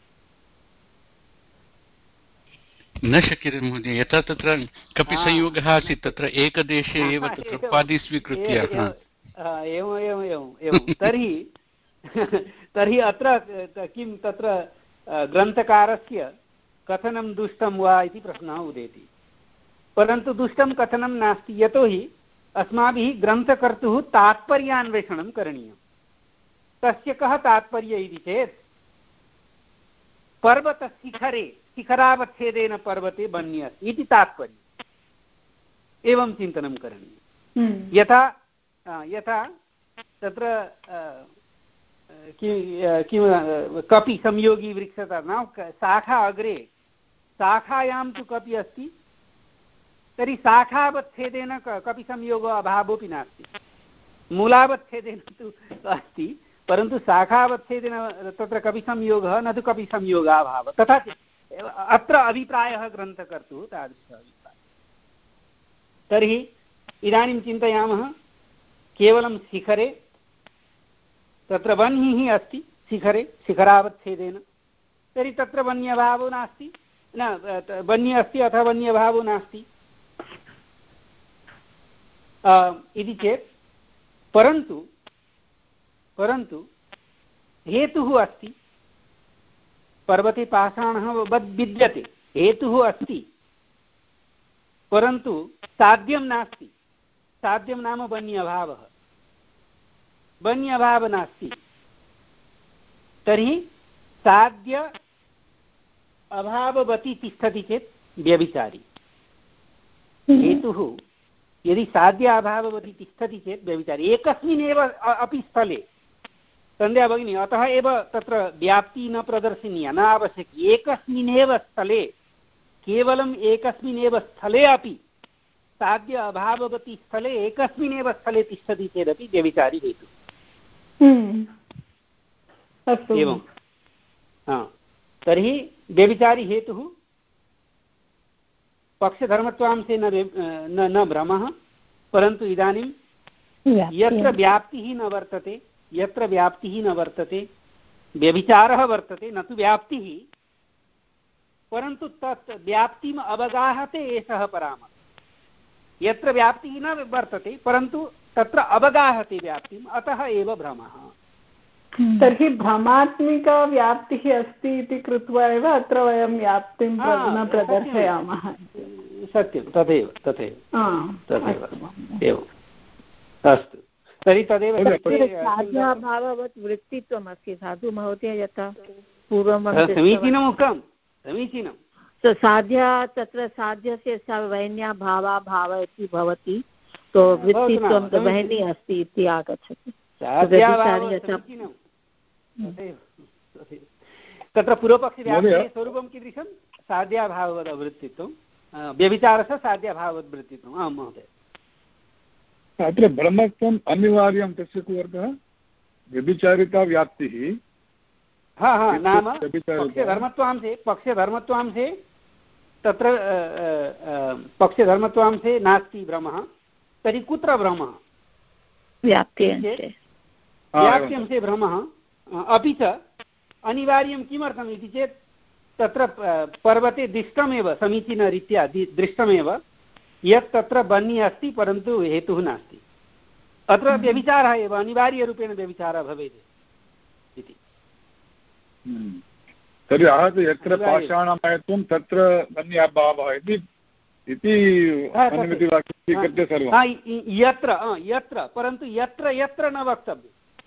न शक्यते महोदय, यथा तत्र कपि संयोगः आसीत् तत्र एकदेशे एव तत्र उपाधि स्वीकृत्य। एवम् एवम् एवम् एवं तर्हि तर्हि अत्र किं तत्र ग्रन्थकारस्य कथनं दुष्टं वा इति प्रश्नः उदेति, परन्तु दुष्टं कथनं नास्ति, यतोहि अस्माभिः ग्रन्थकर्तुः तात्पर्यान्वेषणं करणीयं। तस्य कः तात्पर्य इति चेत् पर्वतशिखरे शिखरावच्छेदेन पर्वते बन्य इति तात्पर्यम्। एवं चिन्तनं करणीयं। यथा यथा तत्र किं कपि संयोगी वृक्षता न शाखा अग्रे शाखायां तु कपि अस्ति, तर्हि शाखावच्छेदेन कपि संयोगो अभावोऽपि नास्ति। मूलावच्छेदेन तु अस्ति, परन्तु शाखावच्छेदेन तत्र कपि संयोगः न तु कपि संयोगाभावः। तथा अत्र अभिप्रायः ग्रन्थकर्तुः तादृशः अभिप्रायः। तर्हि इदानीं चिन्तयामः केवलं शिखरे तत्र वह्निः अस्ति, शिखरे शिखरावच्छेदेन, तर्हि तत्र वन्यभावो नास्ति, न वन्य अस्ति अथवा वन्यभावो नास्ति इति चेत्, परन्तु परन्तु हेतुः अस्ति। पर्वते पाषाणः विद्यते, हेतुः अस्ति, परन्तु साध्यं नास्ति। साध्यं नाम वन्यभावः, वन्यभावः नास्ति। तर्हि साध्य अभाववती तिष्ठति चेत् व्यभिचारी। हेतुः यदि साध्य अभाववती तिष्ठति चेत् व्यभिचारी। एकस्मिन्नेव अपि स्थले सन्ध्या भगिनी, अतः एव तत्र व्याप्ति न प्रदर्शनीया, न आवश्यकी। एकस्मिन्नेव स्थले, केवलम् एकस्मिन्नेव स्थले अपि साध्य अभाववती स्थले एकस्मिन्नेव स्थले तिष्ठति चेदपि व्यभिचारी हेतुः। एवं तर्हि व्यभिचारी हेतुः पक्षधर्मत्वांशे न न भ्रमः, परन्तु इदानीं यत्र व्याप्तिः न वर्तते, यत्र व्याप्तिः न वर्तते व्यभिचारः वर्तते, न तु व्याप्तिः, परन्तु तत् व्याप्तिम् अवगाहते एषः परामर्शः। यत्र व्याप्तिः न वर्तते परन्तु तत्र अवगाहते व्याप्तिम्, अतः एव भ्रमः। तर्हि भ्रमात्मिका व्याप्तिः अस्ति इति कृत्वा एव अत्र वयं व्याप्तिं न प्रदर्शयामः। सत्यं, तथैव तथैव तथैव एवम्। अस्तु, तर्हि तदेव साध्याभाववत् वृत्तित्वम् अस्ति साधु महोदय, यथा पूर्वं समीचीनम् उक्तं, समीचीनं। साध्या तत्र साध्यस्य स वैन्या भावा भाव इति भवति, तो वृत्तित्वं वैनी अस्ति इति आगच्छति। तत्र पूर्वपक्षव्याप्तेः स्वरूपं कीदृशं? साध्याभाववद् वृत्तित्वं, व्यभिचारस्य साध्याभाववद् वृत्तित्वम्। आं महोदय, अत्र ब्रह्मत्वम् अनिवार्यं, तस्य को व्यभिचारिता व्याप्तिः। हा हा नाम पक्षधर्मत्वांशे पक्षधर्मत्वांशे तत्र पक्षधर्मत्वांशे नास्ति भ्रमः, तर्हि कुत्र भ्रमः? व्याप्त्यंशे व्याप्त्यंशे भ्रमः। अपि च अनिवार्यं किमर्थम् इति चेत् तत्र पर्वते दृष्टमेव, समीचीनरीत्या दृष्टमेव यत् तत्र बन्नी अस्ति, परन्तु हेतुः नास्ति। अत्र व्यभिचारः एव, अनिवार्यरूपेण व्यभिचारः भवेत् इति। तर्हि आहत्य यत्र पाषाणमयत्वं तत्र वन्याभावः इति अनुमितिवाक्यं स्वीकृत्य सर्वं। यत्र यत्र परन्तु यत्र यत्र न वक्तव्यं,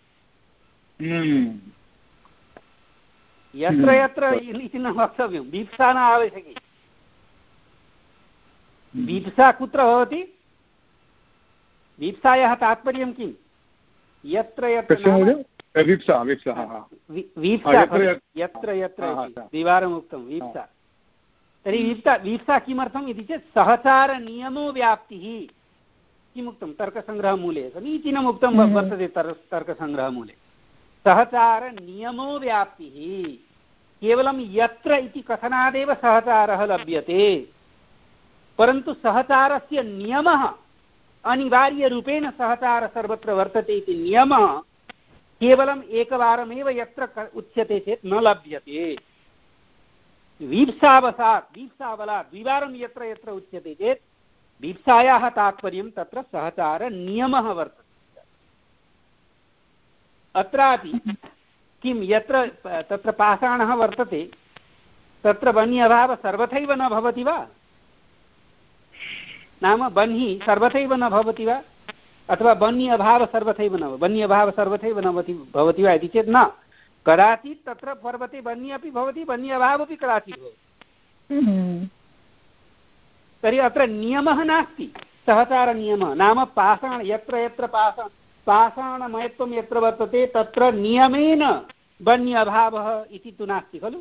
यत्र यत्र इति न वक्तव्यं। वीप्सा न आवश्यकी। वीप्सा कुत्र भवति? वीप्सायाः तात्पर्यं किं? यत्र यत्र वीप्सा वीप्सा वीप्सा यत्र यत्र द्विवारम् उक्तं वीप्सा। तर्हि वीप्सा वीप्सा किमर्थम् इति चेत् सहचारनियमो व्याप्तिः। किमुक्तं? तर्कसङ्ग्रहमूले समीचीनम् उक्तं वर्तते तर्कसङ्ग्रहमूले। सहचारनियमो व्याप्तिः। केवलं यत्र इति कथनादेव सहचारः लभ्यते, परन्तु सहचारस्य नियमः अनिवार्यरूपेण सहचारः सर्वत्र वर्तते इति नियमः केवलम् एकवारमेव यत्र उच्यते चेत् न लभ्यते। वीप्सावसात् वीप्साबलात् द्विवारं यत्र यत्र उच्यते चेत् वीप्सायाः तात्पर्यं तत्र सहचारनियमः वर्तते। अत्रापि किं यत्र तत्र पाषाणः वर्तते तत्र वह्न्यभावः सर्वथैव न भवति वा? नाम बह्निः सर्वथैव न भवति वा? अथवा बन्नि अभावः सर्वथैव न बन्नि अभावः सर्वथैव न भवति वा इति चेत् न, कदाचित् तत्र पर्वते बन्नि अपि भवति, बन्नि अभावः अपि कदाचित् भवति। तर्हि अत्र नियमः नास्ति, सहचारनियमः नाम पाषाण यत्र यत्र पाषाण पाषाणमयत्वं यत्र वर्तते तत्र नियमेन बन्नि अभावः इति तु नास्ति खलु।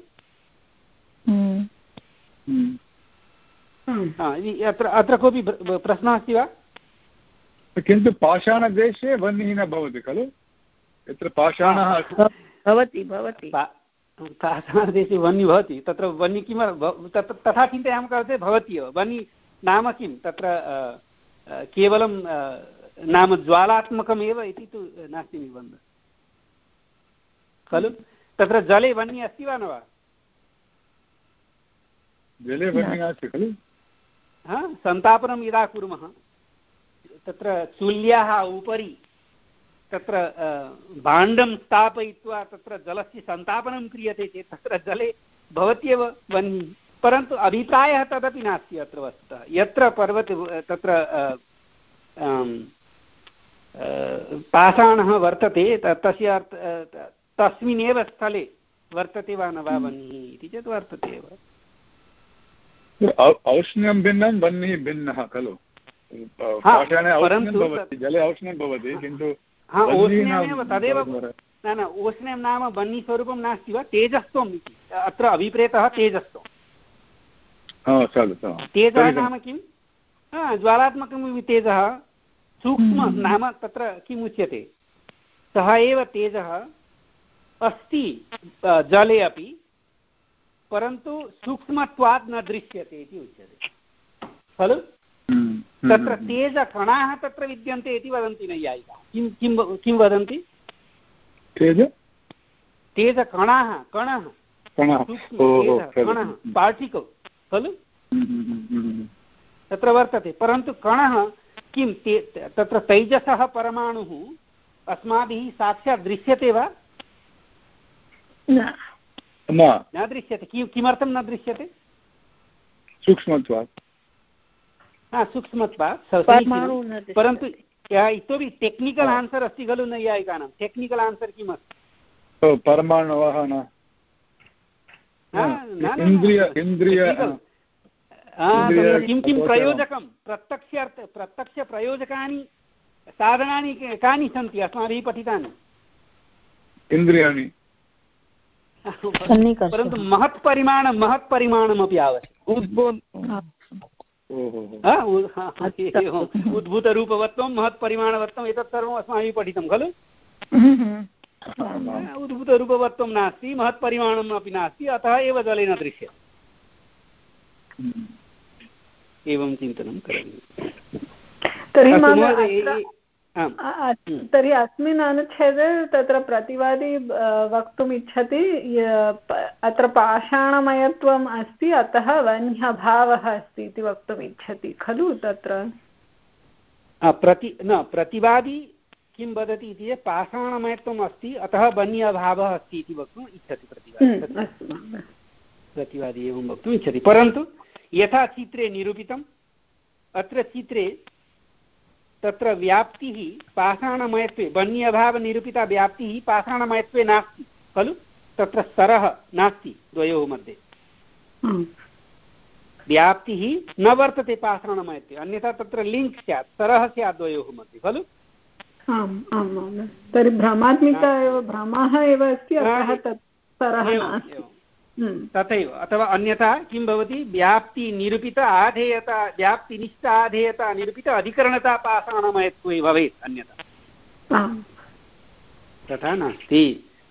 अत्र अत्र कोऽपि प्रश्नः अस्ति वा? किन्तु पाषाणदेशे वह्निः न भवति खलु, यत्र पाषाणः भवति भवति पाषाणदेशे वह्निः भवति, तत्र वह्निः किं तथा चिन्तयामः चेत् भवति एव। वह्निः नाम किं तत्र केवलं नाम ज्वालात्मकमेव इति तु नास्ति निबन्धः खलु। तत्र जले वह्निः अस्ति वा न वा? जले वह्निः अस्ति खलु। हा, सन्तापनं यदा कुर्मः तत्र चुल्याः उपरि तत्र भाण्डं स्थापयित्वा तत्र जलस्य सन्तापनं क्रियते चेत् तत्र जले भवत्येव वह्निः, परन्तु अभिप्रायः तदपि नास्ति अत्र वस्तुतः। यत्र पर्वते तत्र पाषाणः वर्तते तस्य तस्मिन्नेव स्थले वर्तते वा न वा वह्निः इति चेत् वर्तते एव। औष्ण्यं भिन्नं वह्निः भिन्नः खलु। पाषाणे औष्ण्यं भवति, जले औष्ण्यं भवति, किन्तु औष्ण्यमेव तदेव न न औष्ण्यं नाम वह्निस्वरूपं नास्ति वा, तेजस्त्वम् इति अत्र अभिप्रेतः तेजस्त्वं। तेजः नाम किं? ज्वालात्मकम् तेजः सूक्ष्म नाम तत्र किम् उच्यते, सः एव तेजः अस्ति जले अपि, परन्तु सूक्ष्मत्वात् न दृश्यते इति उच्यते खलु। तत्र तेजकणाः तत्र विद्यन्ते इति वदन्ति नैयायिकाः। किं किं किं वदन्ति? तेज तेजकणाः, कणः, कणः पार्टिकल् खलु तत्र वर्तते, परन्तु कणः किं तत्र तैजसः परमाणुः अस्माभिः साक्षात् दृश्यते वा? न दृश्यते। कि किमर्थं न दृश्यते? सूक्ष्मत्वात्। हा, सूक्ष्मत्वात्, परन्तु इतोपि टेक्निकल् आन्सर् अस्ति खलु नैयायिकानां। टेक्निकल् आन्सर् किम् अस्ति? परमाणवः न किं किं प्रयोजकं प्रत्यक्षार्थ प्रत्यक्षप्रयोजकानि साधनानि कानि सन्ति अस्माभिः पठितानि? इन्द्रियाणि। परन्तु महत्परिमाणं महत्परिमाणमपि आवश्यकम्। उद्भूतरूपवत्वं महत्परिमाणवत्वम् एतत् सर्वम् अस्माभिः पठितं खलु। उद्भूतरूपवत्वं नास्ति, महत्परिमाणम् अपि नास्ति, अतः एव जलेन दृश्यते। एवं चिन्तनं करणीयम्। तर्हि अस्मिन् अनुच्छेदे तत्र प्रतिवादी वक्तुम् इच्छति अत्र पाषाणमयत्वम् अस्ति, अतः वह्न्यभावः अस्ति इति वक्तुम् इच्छति खलु। तत्र प्रति न प्रतिवादी किं वदति इति चेत् पाषाणमयत्वम् अस्ति, अतः वह्न्यभावः अस्ति इति वक्तुम् इच्छति प्रतिवादी। प्रतिवादी एवं वक्तुम् इच्छति, परन्तु यथा चित्रे निरूपितम्, अत्र चित्रे तत्र व्याप्तिः पाषाणमयत्वे वह्न्यभावनिरूपिता व्याप्तिः पाषाणमयत्वे नास्ति खलु। तत्र स्तरः नास्ति द्वयोः मध्ये, व्याप्तिः न वर्तते पाषाणमयत्वे, अन्यथा तत्र लिङ्क् स्यात्, स्तरः स्यात् द्वयोः मध्ये खलु। आम् आम्, तर्हि भ्रमात्मिका एव भ्रमः एव अस्ति, अतः तत् स्तरः नास्ति तथैव। अथवा अन्यथा किं भवति, व्याप्ति निरूपित आधेयता व्याप्तिनिष्ठ आधेयता निरूपित अधिकरणता पाषाणमयत्वे भवेत्, अन्यथा तथा नास्ति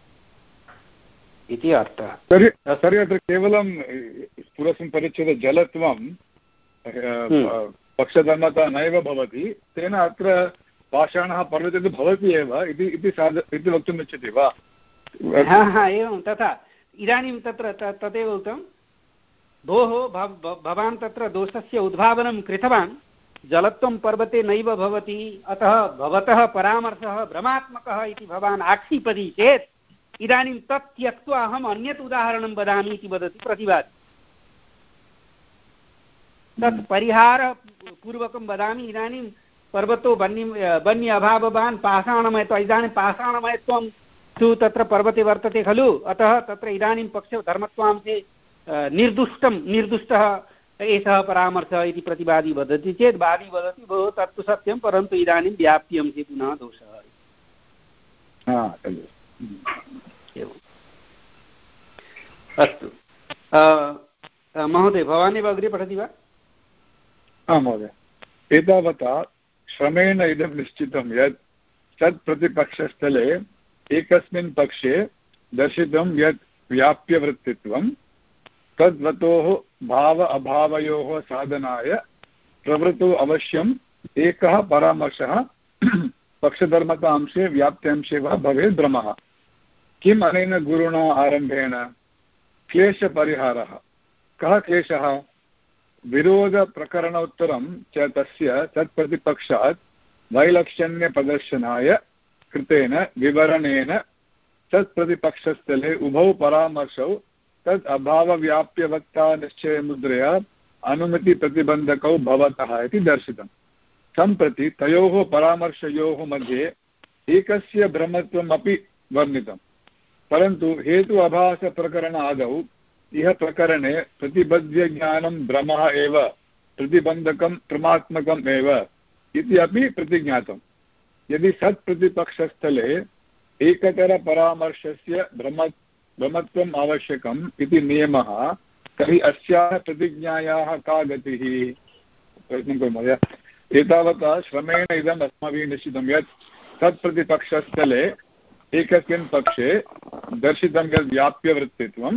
इति अर्थः। तर्हि तर्हि अत्र केवलं पूर्वस्मिन् परिच्छेदे जलत्वं पक्षधर्मता नैव भवति, तेन अत्र पाषाणः पर्वते तु भवति एव इति साध इति वक्तुम् इच्छति वा? एवं तथा। इदानीं तत्र तदेव उक्तं, भोः भवान् तत्र दोषस्य उद्भावनं कृतवान्, जलत्वं पर्वते नैव भवति, अतः भवतः परामर्शः भ्रमात्मकः इति भवान् आक्षिपति चेत् इदानीं तत् त्यक्त्वा अहम् अन्यत् उदाहरणं वदामि इति वदति प्रतिवादी। तत् परिहारपूर्वकं वदामि, इदानीं पर्वतो बन्नि बन्नि अभाववान् पाषाणमयत्वम् इदानीं पाषाणमयत्वं तु तत्र पर्वते वर्तते खलु अतः तत्र इदानीं पक्षधर्मत्वांसे निर्दुष्टं निर्दुष्टः एषः परामर्शः इति प्रतिवादी वदति चेत् वादी वदति भोः तत्तु सत्यं परन्तु इदानीं व्याप्त्यंसे पुनः दोषः। अस्तु महोदय भवान् एव अग्रे पठति वा? आं महोदय। एतावता श्रमेण इदं निश्चितं यत् तत् प्रतिपक्षस्थले एकस्मिन् पक्षे दर्शितं यत् व्याप्यवृत्तित्वं तद्वतोः भाव अभावयोः साधनाय प्रवृत्तौ अवश्यम् एकः परामर्शः पक्षधर्मतांशे व्याप्त्यंशे वा भवेत् भ्रमः। किम् अनेन गुरुणा आरम्भेण? क्लेशपरिहारः। कः क्लेशः? विरोधप्रकरणोत्तरं च तस्य तत्प्रतिपक्षात् वैलक्षण्यप्रदर्शनाय कृतेन विवरणेन तत्प्रतिपक्षस्थले उभौ परामर्शौ तद् अभावव्याप्यवत्ता निश्चयमुद्रया अनुमतिप्रतिबन्धकौ भवतः इति दर्शितम्। सम्प्रति तयोः परामर्शयोः मध्ये एकस्य भ्रमत्वम् अपि वर्णितम्, परन्तु हेतु अभासप्रकरण आदौ इह प्रकरणे प्रतिबध्यज्ञानं भ्रमः एव प्रतिबन्धकं प्रमात्मकम् एव इति अपि प्रतिज्ञातम्। यदि सत्प्रतिपक्षस्थले एकतरपरामर्शस्य भ्रम भ्रमत्वम् आवश्यकम् इति नियमः तर्हि अस्याः प्रतिज्ञायाः का गतिः? प्रयत्नं कुर्मः। एतावता श्रमेण इदम् अस्माभिः निश्चितं यत् तत्प्रतिपक्षस्थले एकस्मिन् पक्षे दर्शितं यद् व्याप्यवृत्तित्वं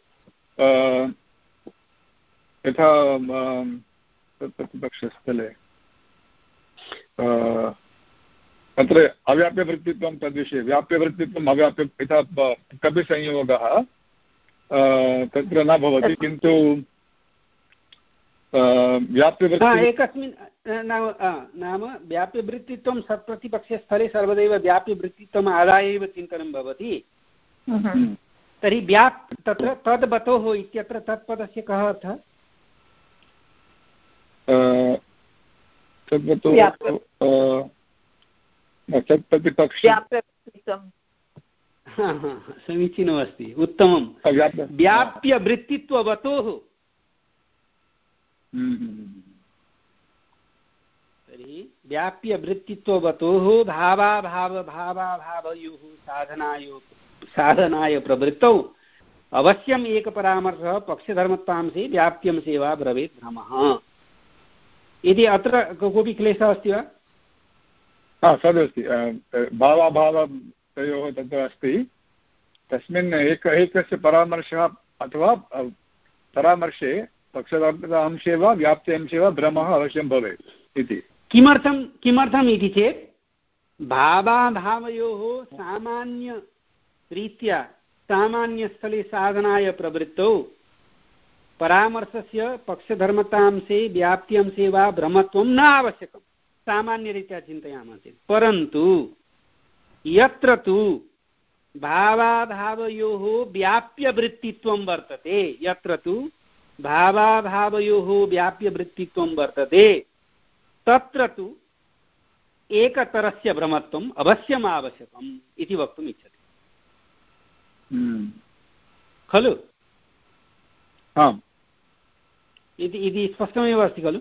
यथा तत्प्रतिपक्षस्थले तत्र अव्याप्यवृत्तित्वं तद्विषये व्याप्यवृत्तित्वम् अव्याप्य यथा कपिसंयोगः तत्र न भवति, किन्तु व्याप्यवृत्ति एकस्मिन् नाम नाम व्याप्यवृत्तित्वं सत्प्रतिपक्षस्थले सर्वदैव व्याप्यवृत्तित्वम् आदाय एव चिन्तनं भवति। तर्हि व्याप् तत्र तद्वतोः इत्यत्र तत्पदस्य कः अर्थः? समीचीनमस्ति, उत्तमं। व्याप्यवृत्तित्ववतोः तर्हि व्याप्यवृत्तित्ववतोः भावाभावभावाभावयोः साधनाय साधनाय प्रवृत्तौ अवश्यम् एकपरामर्शः पक्षधर्मतांसे व्याप्त्यंसे वा भवेत् भ्रमः इति। अत्र कोऽपि क्लेशः अस्ति वा? तदस्ति, भावाभावयोः तत्र अस्ति, तस्मिन् एक एकस्य परामर्शः अथवा परामर्शे पक्षधर्मतांशे वा व्याप्त्यंशे वा भ्रमः अवश्यं भवेत् इति। किमर्थं किमर्थम् इति चेत् भावाभावयोः सामान्यरीत्या सामान्यस्थले साधनाय प्रवृत्तौ परामर्शस्य पक्षधर्मतांसे व्याप्त्यंसे वा भ्रमत्वं न आवश्यकं सामान्यरीत्या चिन्तयामः चेत्, परन्तु यत्र तु भावाभावयोः व्याप्यवृत्तित्वं वर्तते यत्र तु भावाभावयोः व्याप्यवृत्तित्वं वर्तते तत्र तु एकतरस्य भ्रमत्वम् अवश्यम् आवश्यकम् इति वक्तुम् इच्छति खलु? आम् इति इति स्पष्टमेव अस्ति खलु?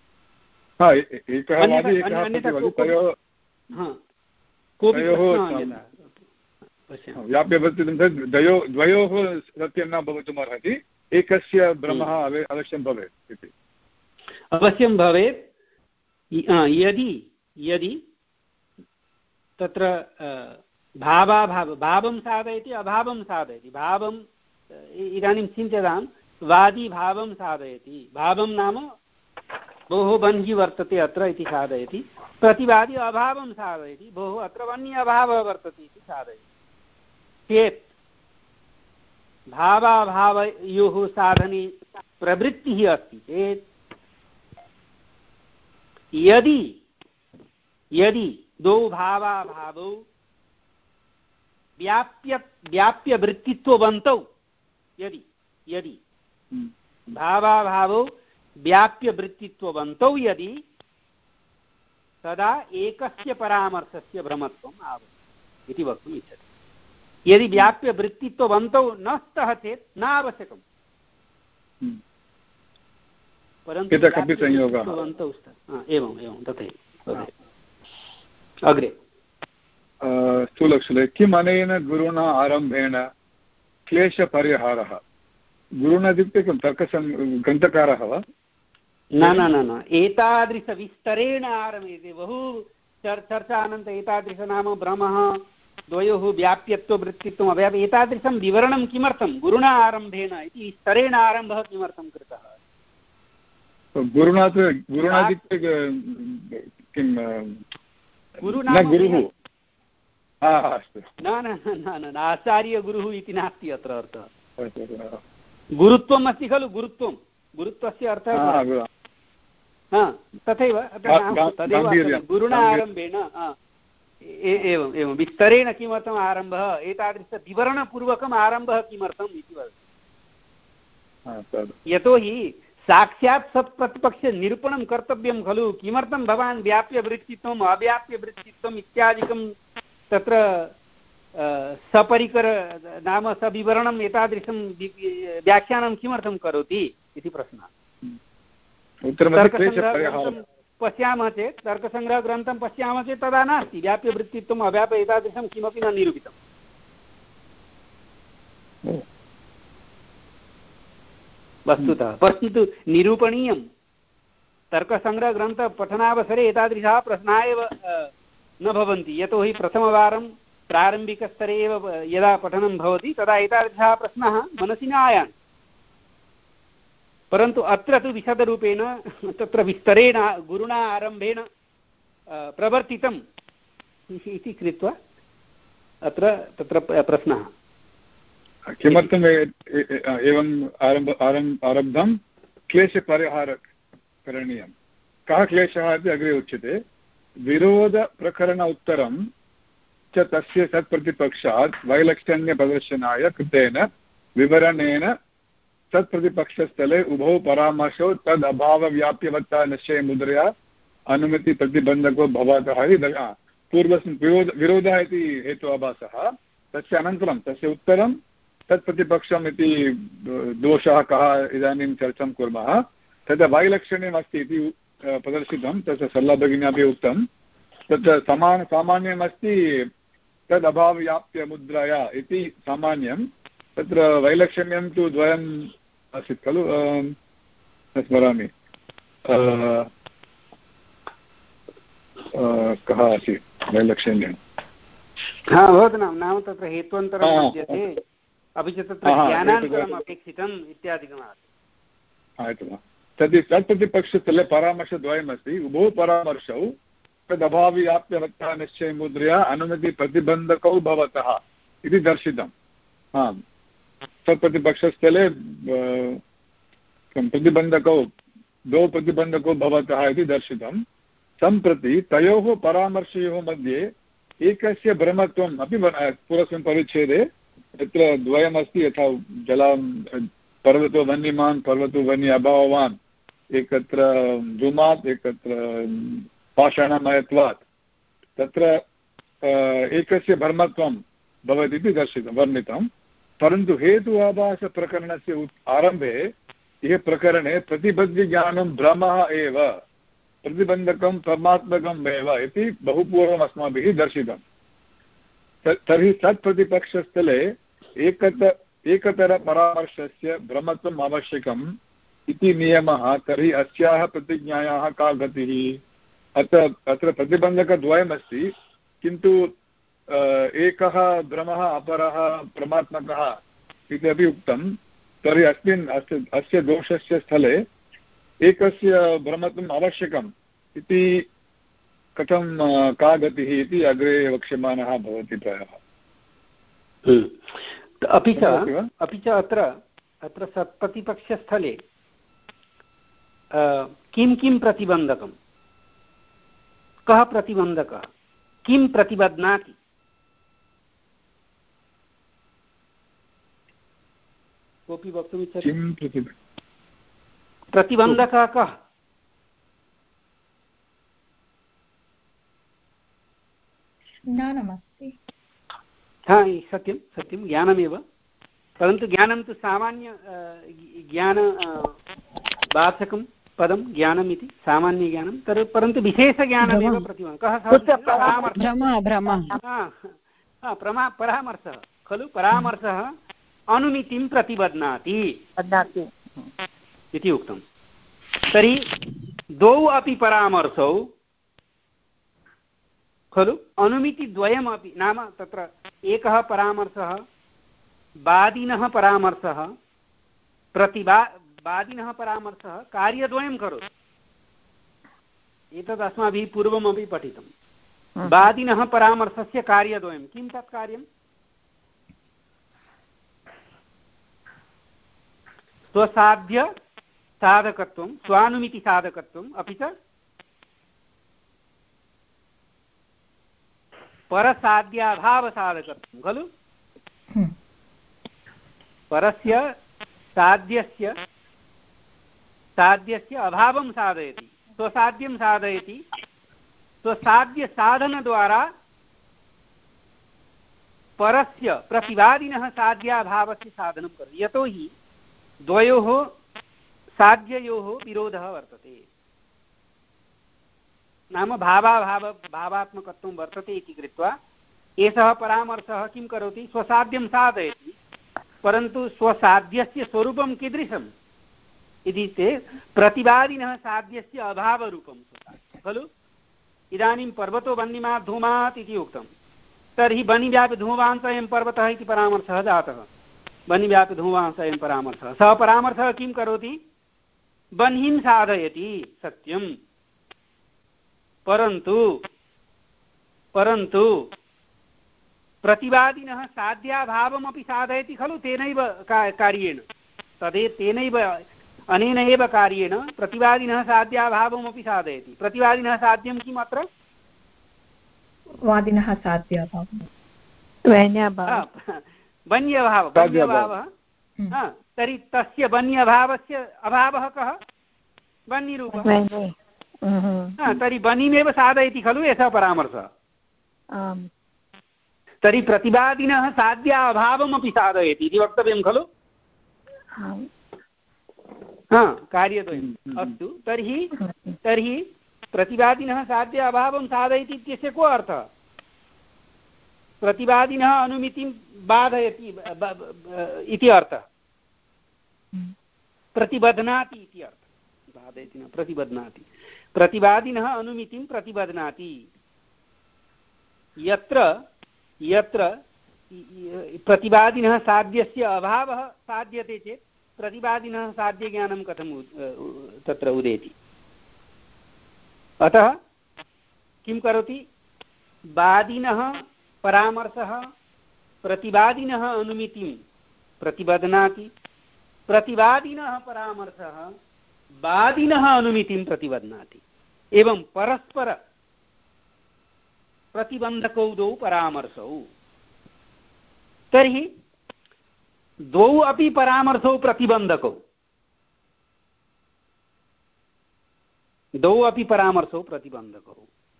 व्याप्यवृत्तित्वं द्वयोः सत्यं न भवितुम् अर्हति, एकस्य भ्रमः अवश्यं भवेत् इति। अवश्यं भवेत् यदि यदि तत्र भावाभाव भावं साधयति अभावं साधयति। भावम् इदानीं चिन्त्यतां वादी भावं साधयति, भावं नाम भोः बन्ही वर्तते अत्र इति साधयति, प्रतिवादी अभावं साधयति, भोः अत्र वन्य अभावः वर्तते इति साधयति चेत् भावाभावयोः साधने प्रवृत्तिः अस्ति चेत् यदि यदि द्वौ भावाभावौ व्याप्य व्याप्यवृत्तित्ववन्तौ यदि यदि भावाभावौ व्याप्यवृत्तित्ववन्तौ यदि तदा एकस्य परामर्शस्य भ्रमत्वम् आवश्यकम् इति वक्तुम् इच्छति। यदि व्याप्यवृत्तित्ववन्तौ न स्तः चेत् न आवश्यकम्, परन्तु व्याप्यवृत्तित्ववन्तौ स्तः। एवम् एवं तथैव। अग्रे स्थूलक्षले किम् अनेन गुरुणा आरम्भेण क्लेशपरिहारः? गुरुणा इत्युक्ते किं तर्कसं ग्रन्थकारः वा? न न न न एतादृशविस्तरेण आरम्भ्यते। बहु चर्चानन्तरम् एतादृश नाम भ्रमः द्वयोः व्याप्यत्ववृत्तित्वम् अव्याप्य एतादृशं विवरणं किमर्थं गुरुणा आरम्भेण इति विस्तरेण आरम्भः किमर्थं कृतः? गुरुणा गुरुणा इत्युक्ते किं गुरुः? न न न न आचार्यगुरुः इति नास्ति अत्र अर्थः। गुरुत्वम् अस्ति खलु, गुरुत्वं गुरुत्वस्य अर्थः तथैव तदेव गुरुणा आरम्भेण। एवम् एवं विस्तरेण किमर्थम् आरम्भः, एतादृशविवरणपूर्वकम् आरम्भः किमर्थम् इति वदति। यतोहि साक्षात् सत्प्रतिपक्षनिरूपणं कर्तव्यं खलु। किमर्थं भवान् व्याप्यवृत्तित्वम् अव्याप्यवृत्तित्वम् इत्यादिकं तत्र सपरिकर नाम सविवरणम् एतादृशं व्याख्यानं किमर्थं करोति इति प्रश्नः। तर्कसङ्ग्रहग्रन्थं पश्यामः चेत् तर्कसङ्ग्रहग्रन्थं पश्यामः चेत् तदा नास्ति व्याप्यवृत्तित्वम् अव्याप्य एतादृशं किमपि न निरूपितम्। वस्तुतः परन्तु निरूपणीयं। तर्कसङ्ग्रहग्रन्थपठनावसरे एतादृशाः प्रश्नाः एव न भवन्ति, यतोहि प्रथमवारं प्रारम्भिकस्तरे एव यदा पठनं भवति तदा एतादृशाः प्रश्नाः मनसि न आयान्ति। परन्तु अत्र तु विशदरूपेण तत्र विस्तरेण गुरुणा आरम्भेण प्रवर्तितम् इति कृत्वा अत्र तत्र प्रश्नः किमर्थम् एवम् आरम्भ आरब्धं? क्लेशपरिहारः करणीयं। कः क्लेशः इति अग्रे उच्यते। विरोधप्रकरण उत्तरं च तस्य सत्प्रतिपक्षात् वैलक्षण्यप्रदर्शनाय कृतेन विवरणेन तत्प्रतिपक्षस्थले उभौ परामर्शौ तद् अभावव्याप्यवत्ता निश्चयमुद्रया अनुमतिप्रतिबन्धको भवतः इति पूर्वस्मिन् विरोध विरोधः इति हेतुभासः। तस्य अनन्तरं तस्य उत्तरं तत्प्रतिपक्षम् इति दोषः कः इदानीं चर्चां कुर्मः। तत्र वैलक्षण्यम् अस्ति इति प्रदर्शितं। तस्य सरला भगिनी अपि उक्तं। तत्र समान सामान्यमस्ति तद् अभावव्याप्यमुद्रया इति सामान्यं। तत्र वैलक्षण्यं तु द्वयम् आसीत् खलु, न स्मरामि कः आसीत् वैलक्षण्यं। हा भवतु नाम नाम तत्र हेत्वन्तरं विद्यते, अपि च तत्र ज्ञानान्तरम् अपेक्षितम् इत्यादिकम् आसीत्। तद् तत्प्रतिपक्षस्थले परामर्शद्वयमस्ति। उभौ परामर्शौ तदभाव्याप्यवत्ता निश्चयमुद्रया अनुमतिप्रतिबन्धकौ भवतः इति दर्शितम्। आम्, तत्प्रतिपक्षस्थले प्रतिबन्धकौ द्वौ प्रतिबन्धकौ भवतः इति दर्शितं। सम्प्रति तयोः परामर्शयोः मध्ये एकस्य भ्रमत्वम् अपि पूर्वस्मिन् परिच्छेदे यत्र द्वयमस्ति, यथा जला पर्वतो वन्यमान् पर्वतो वन्य अभाववान्, एकत्र धूमात् एकत्र पाषाणमयत्वात्, तत्र एकस्य भ्रमत्वं भवति इति दर्शितं वर्णितं। परन्तु हेतुआभासप्रकरणस्य आरम्भे इह प्रकरणे प्रतिबद्धज्ञानं भ्रमः एव, प्रतिबन्धकं परमात्मकम् एव इति बहुपूर्वम् अस्माभिः दर्शितं। तर्हि तत्प्रतिपक्षस्थले एकत एकतरपरामर्शस्य भ्रमत्वम् आवश्यकम् इति नियमः। तर्हि अस्याः प्रतिज्ञायाः का गतिः? अत्र अत्र प्रतिबन्धकद्वयमस्ति, किन्तु एकः भ्रमः अपरः परमात्मकः इति अपि उक्तं। तर्हि अस्मिन् अस्य अस्य दोषस्य स्थले एकस्य भ्रमत्वम् आवश्यकम् इति कथं का गतिः इति अग्रे वक्ष्यमाणः भवति प्रायः। अपि च अपि च अत्र अत्र सत्प्रतिपक्षस्थले किं किं प्रतिबन्धकं, कः प्रतिबन्धकः, किं प्रतिबध्नाति? कोऽपि वक्तुमिच्छति? प्रतिबन्धकः कः? ज्ञानमस्ति। हा सत्यं सत्यं ज्ञानमेव, परन्तु ज्ञानं तु सामान्य ज्ञान वाचकं पदं ज्ञानम् इति सामान्यज्ञानं, तर्हि परन्तु विशेषज्ञानमेव प्रतिमा कः परामर्शः परामर्शः खलु परामर्शः अनुमितिं प्रतिबध्नाति इति उक्तं। तर्हि द्वौ अपि परामर्शौ खलु अनुमितिद्वयमपि, नाम तत्र एकः परामर्शः वादिनः परामर्शः प्रतिबा वादिनः परामर्शः कार्यद्वयं करोति। एतद् अस्माभिः पूर्वमपि पठितं। वादिनः परामर्शस्य कार्यद्वयं किं तत् कार्यं? स्वसाध्य साधकत्वं, स्वानुमिति साधकत्वम्, अपि च परसाध्याभावसाधकत्वं खलु। परस्य साध्यस्य साध्यस्य अभावं साधयति, स्वसाध्यं साधयति, स्वसाध्यसाधनद्वारा परस्य प्रतिवादिनः साध्याभावस्य साधनं करोति। यतोहि द्वयोः साध्ययोः विरोधः वर्तते, नाम भावाभाव भावात्मकत्वं वर्तते इति कृत्वा एषः परामर्शः किं करोति? स्वसाध्यं साधयति, परन्तु स्वसाध्यस्य स्वरूपं कीदृशम् इति चेत् प्रतिवादिनः साध्यस्य अभावरूपं खलु। इदानीं पर्वतो वह्निमात् धूमात् इति उक्तं, तर्हि वह्निव्यापि धूमान् स्वयं पर्वतः इति परामर्शः जातः। वह्निव्यापि धूमान् स्वयं परामर्शः, सः परामर्शः किं करोति? वह्निं साधयति सत्यं, परन्तु परन्तु प्रतिवादिनः साध्याभावमपि साधयति खलु तेनैव कार्येण, तदे तेनैव अनेन एव कार्येण प्रतिवादिनः साध्याभावमपि साधयति। प्रतिवादिनः साध्यं किम् अत्र? वादिनः साध्याभावः, वन्यभावः वन्यभावः तर्हि तस्य वन्यभावस्य अभावः कः? वह्निरूपः। तर्हि वह्निमेव साधयति खलु एषः परामर्शः। तर्हि प्रतिवादिनः साध्या अभावमपि साधयति इति वक्तव्यं खलु। हा कार्यद्वयम्। अस्तु, तर्हि तर्हि प्रतिवादिनः साध्या अभावं साधयति इत्यस्य को अर्थः? प्रतिवादिनः अनुमितिं बाधयति इति अर्थः, प्रतिबध्नाति इति अर्थः। बाधयति न, प्रतिबध्नाति। प्रतिवादिनः अनुमितिं प्रतिबध्नाति। यत्र यत्र प्रतिवादिनः साध्यस्य अभावः साध्यते चेत् प्रतिवादिनः साध्यज्ञानं कथं तत्र उदेति? अतः किं करोति? वादिनः परामर्शः प्रतिवादिनः अनुमितिं प्रतिबध्नाति, प्रतिवादिनः परामर्शः वादिनः अनुमितिं प्रतिबध्नाति। एवं परस्पर प्रतिबन्धकौ द्वौ परामर्शौ। तर्हि द्वौ अपि परामर्शौ प्रतिबन्धकौ, द्वौ अपि परामर्शौ प्रतिबन्धकौ,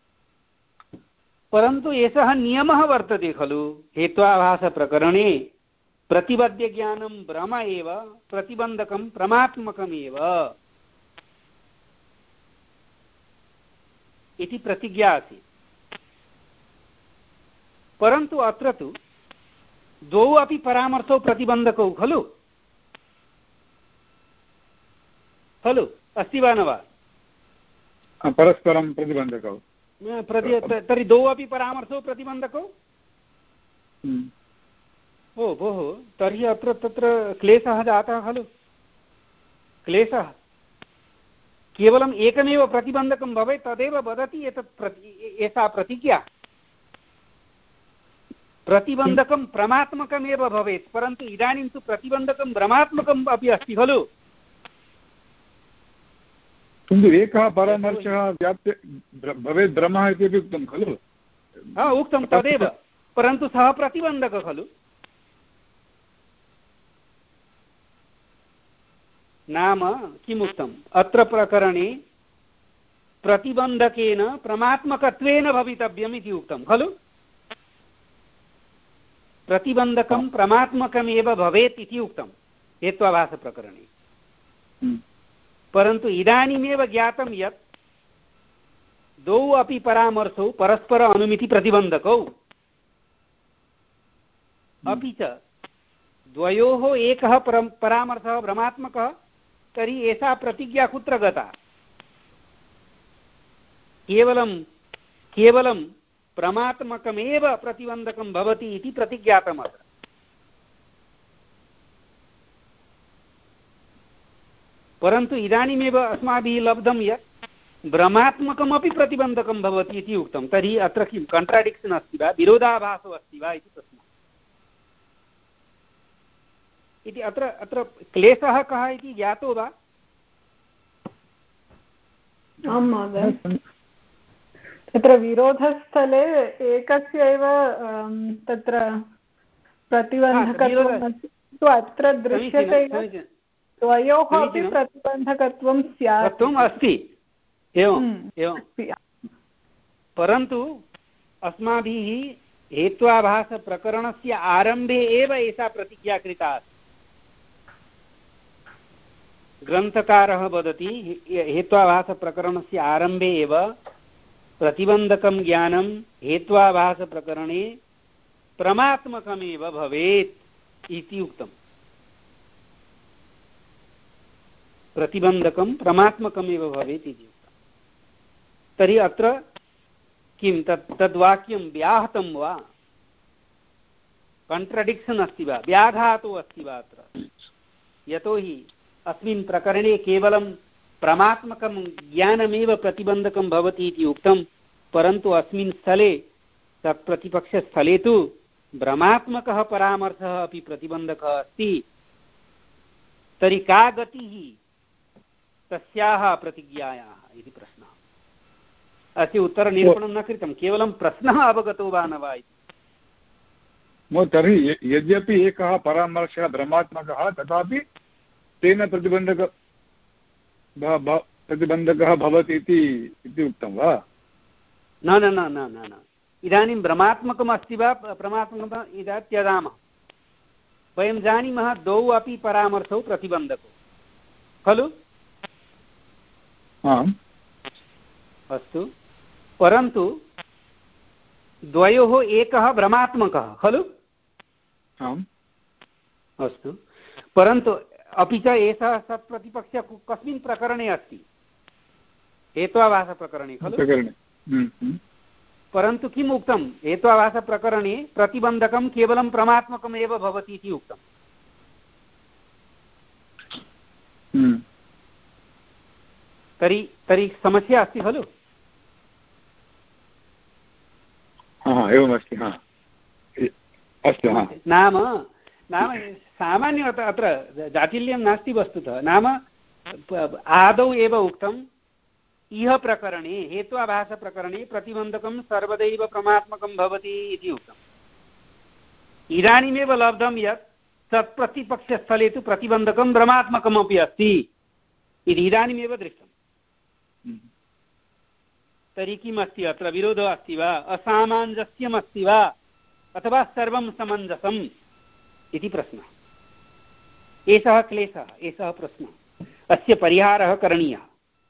परन्तु एषः नियमः वर्तते खलु हेत्वाभासप्रकरणे, प्रतिबद्धज्ञानं ब्रह्म एव, प्रतिबन्धकं परमात्मकमेव इति प्रतिज्ञा आसीत्। परन्तु अत्र तु द्वौ अपि परामर्शौ प्रतिबन्धकौ खलु खलु अस्ति वा न वा? परस्परं प्रतिबन्धकौ। तर्हि द्वौ अपि परामर्शौ प्रतिबन्धकौ। ओ भोः, तर्हि अत्र तत्र क्लेशः जातः खलु। क्लेशः केवलम् एकमेव प्रतिबन्धकं भवेत् तदेव वदति एतत् प्रति एषा प्रतिज्ञा। प्रतिबन्धकं परमात्मकमेव भवेत्, परन्तु इदानीं तु प्रतिबन्धकं भ्रमात्मकम् अपि अस्ति खलु। किन्तु एकः परामर्शः व्याप्य भवेत् ब्रह्मः इत्यपि उक्तं खलु। हा उक्तं तदेव, परन्तु सः प्रतिबन्धकः खलु। नाम किमुक्तम् अत्र प्रकरणे? प्रतिबन्धकेन परमात्मकत्वेन भवितव्यम् इति उक्तं खलु। प्रतिबन्धकं प्रमात्मकमेव भवेत् इति उक्तं हेत्वाभासप्रकरणे। परन्तु इदानीमेव ज्ञातं यत् द्वौ अपि परामर्शौ परस्पर अनुमितिप्रतिबन्धकौ, अपि च द्वयोः एकः परामर्शः भ्रमात्मकः, तर्हि एषा प्रतिज्ञा कुत्र गता? केवलं केवलं प्रमात्मकमेव प्रतिबन्धकं भवति इति प्रतिज्ञातमत्र। परन्तु इदानीमेव अस्माभिः लब्धं यत् भ्रमात्मकमपि प्रतिबन्धकं भवति इति उक्तं। तर्हि अत्र किं कण्ट्राडिक्षन् अस्ति वा, विरोधाभासो अस्ति वा इति प्रश्नः इति। अत्र अत्र क्लेशः कः इति ज्ञातो वा? आं महोदय, तत्र विरोधस्थले एकस्य एव तत्र प्रतिबन्धकत्वं तु अत्र दृश्यते, द्वयोः अपि प्रतिबन्धकत्वं स्यात् अस्ति। एवम् एवं, परन्तु अस्माभिः हेत्वाभासप्रकरणस्य आरम्भे एव एषा प्रतिज्ञा कृता अस्ति। ग्रन्थकारः वदति हेत्वाभासप्रकरणस्य आरम्भे एव प्रतिबन्धकं ज्ञानं हेत्वाभासप्रकरणे प्रमात्मकमेव भवेत् इति उक्तम्। प्रतिबन्धकं प्रमात्मकमेव भवेत् इति उक्तम्। तर्हि अत्र किं तत् तद्वाक्यं व्याहतं वा, कण्ट्रडिक्षन् अस्ति वा, व्याघातो अस्ति वा अत्र? यतोहि अस्मिन् प्रकरणे केवलं प्रमात्मकं ज्ञानमेव प्रतिबन्धकं भवति इति उक्तं, परन्तु अस्मिन् स्थले तत् प्रतिपक्षस्थले तु भ्रमात्मकः परामर्शः अपि प्रतिबन्धकः अस्ति। तर्हि का गतिः तस्याः प्रतिज्ञायाः इति प्रश्नः। अस्य उत्तरनिरूपणं न कृतं, केवलं प्रश्नः अवगतो वा न वा इति। तर्हि यद्यपि एकः परामर्शः भ्रमात्मकः, तथापि तेन प्रतिबन्धक प्रतिबन्धकः भवति इति उक्तं वा? न न न न न इदानीं भ्रमात्मकम् अस्ति वा प्रमात्मकम् इति त्यजामः। वयं जानीमः द्वौ अपि परामर्शौ प्रतिबन्धकौ खलु? आम् अस्तु, परन्तु द्वयोः एकः भ्रमात्मकः खलु? आम् अस्तु, परन्तु अपि च एषः सत्प्रतिपक्षः कस्मिन् प्रकरणे अस्ति? हेत्वाभासप्रकरणे खलु? परन्तु किम् उक्तं? हेत्वाभासप्रकरणे प्रतिबन्धकं केवलं प्रमात्मकमेव भवति इति उक्तम्। तर्हि तर्हि समस्या अस्ति खलु? एवमस्ति। अस्तु, नाम नाम सामान्यतः अत्र जाटिल्यं नास्ति वस्तुतः। नाम आदौ एव उक्तम्, इह प्रकरणे हेत्वाभासप्रकरणे प्रतिबन्धकं सर्वदैव प्रमात्मकं भवति इति उक्तम्। इदानीमेव लब्धं यत् तत्प्रतिपक्षस्थले तु प्रतिबन्धकं भ्रमात्मकमपि अस्ति इति इदानीमेव दृष्टम्। तर्हि किम् अस्ति अत्र? विरोधः अस्ति वा, असामञ्जस्यम् अस्ति वा, अथवा सर्वं समञ्जसम् इति प्रश्नः। एषः क्लेशः, एषः प्रश्नः। अस्य परिहारः करणीयः।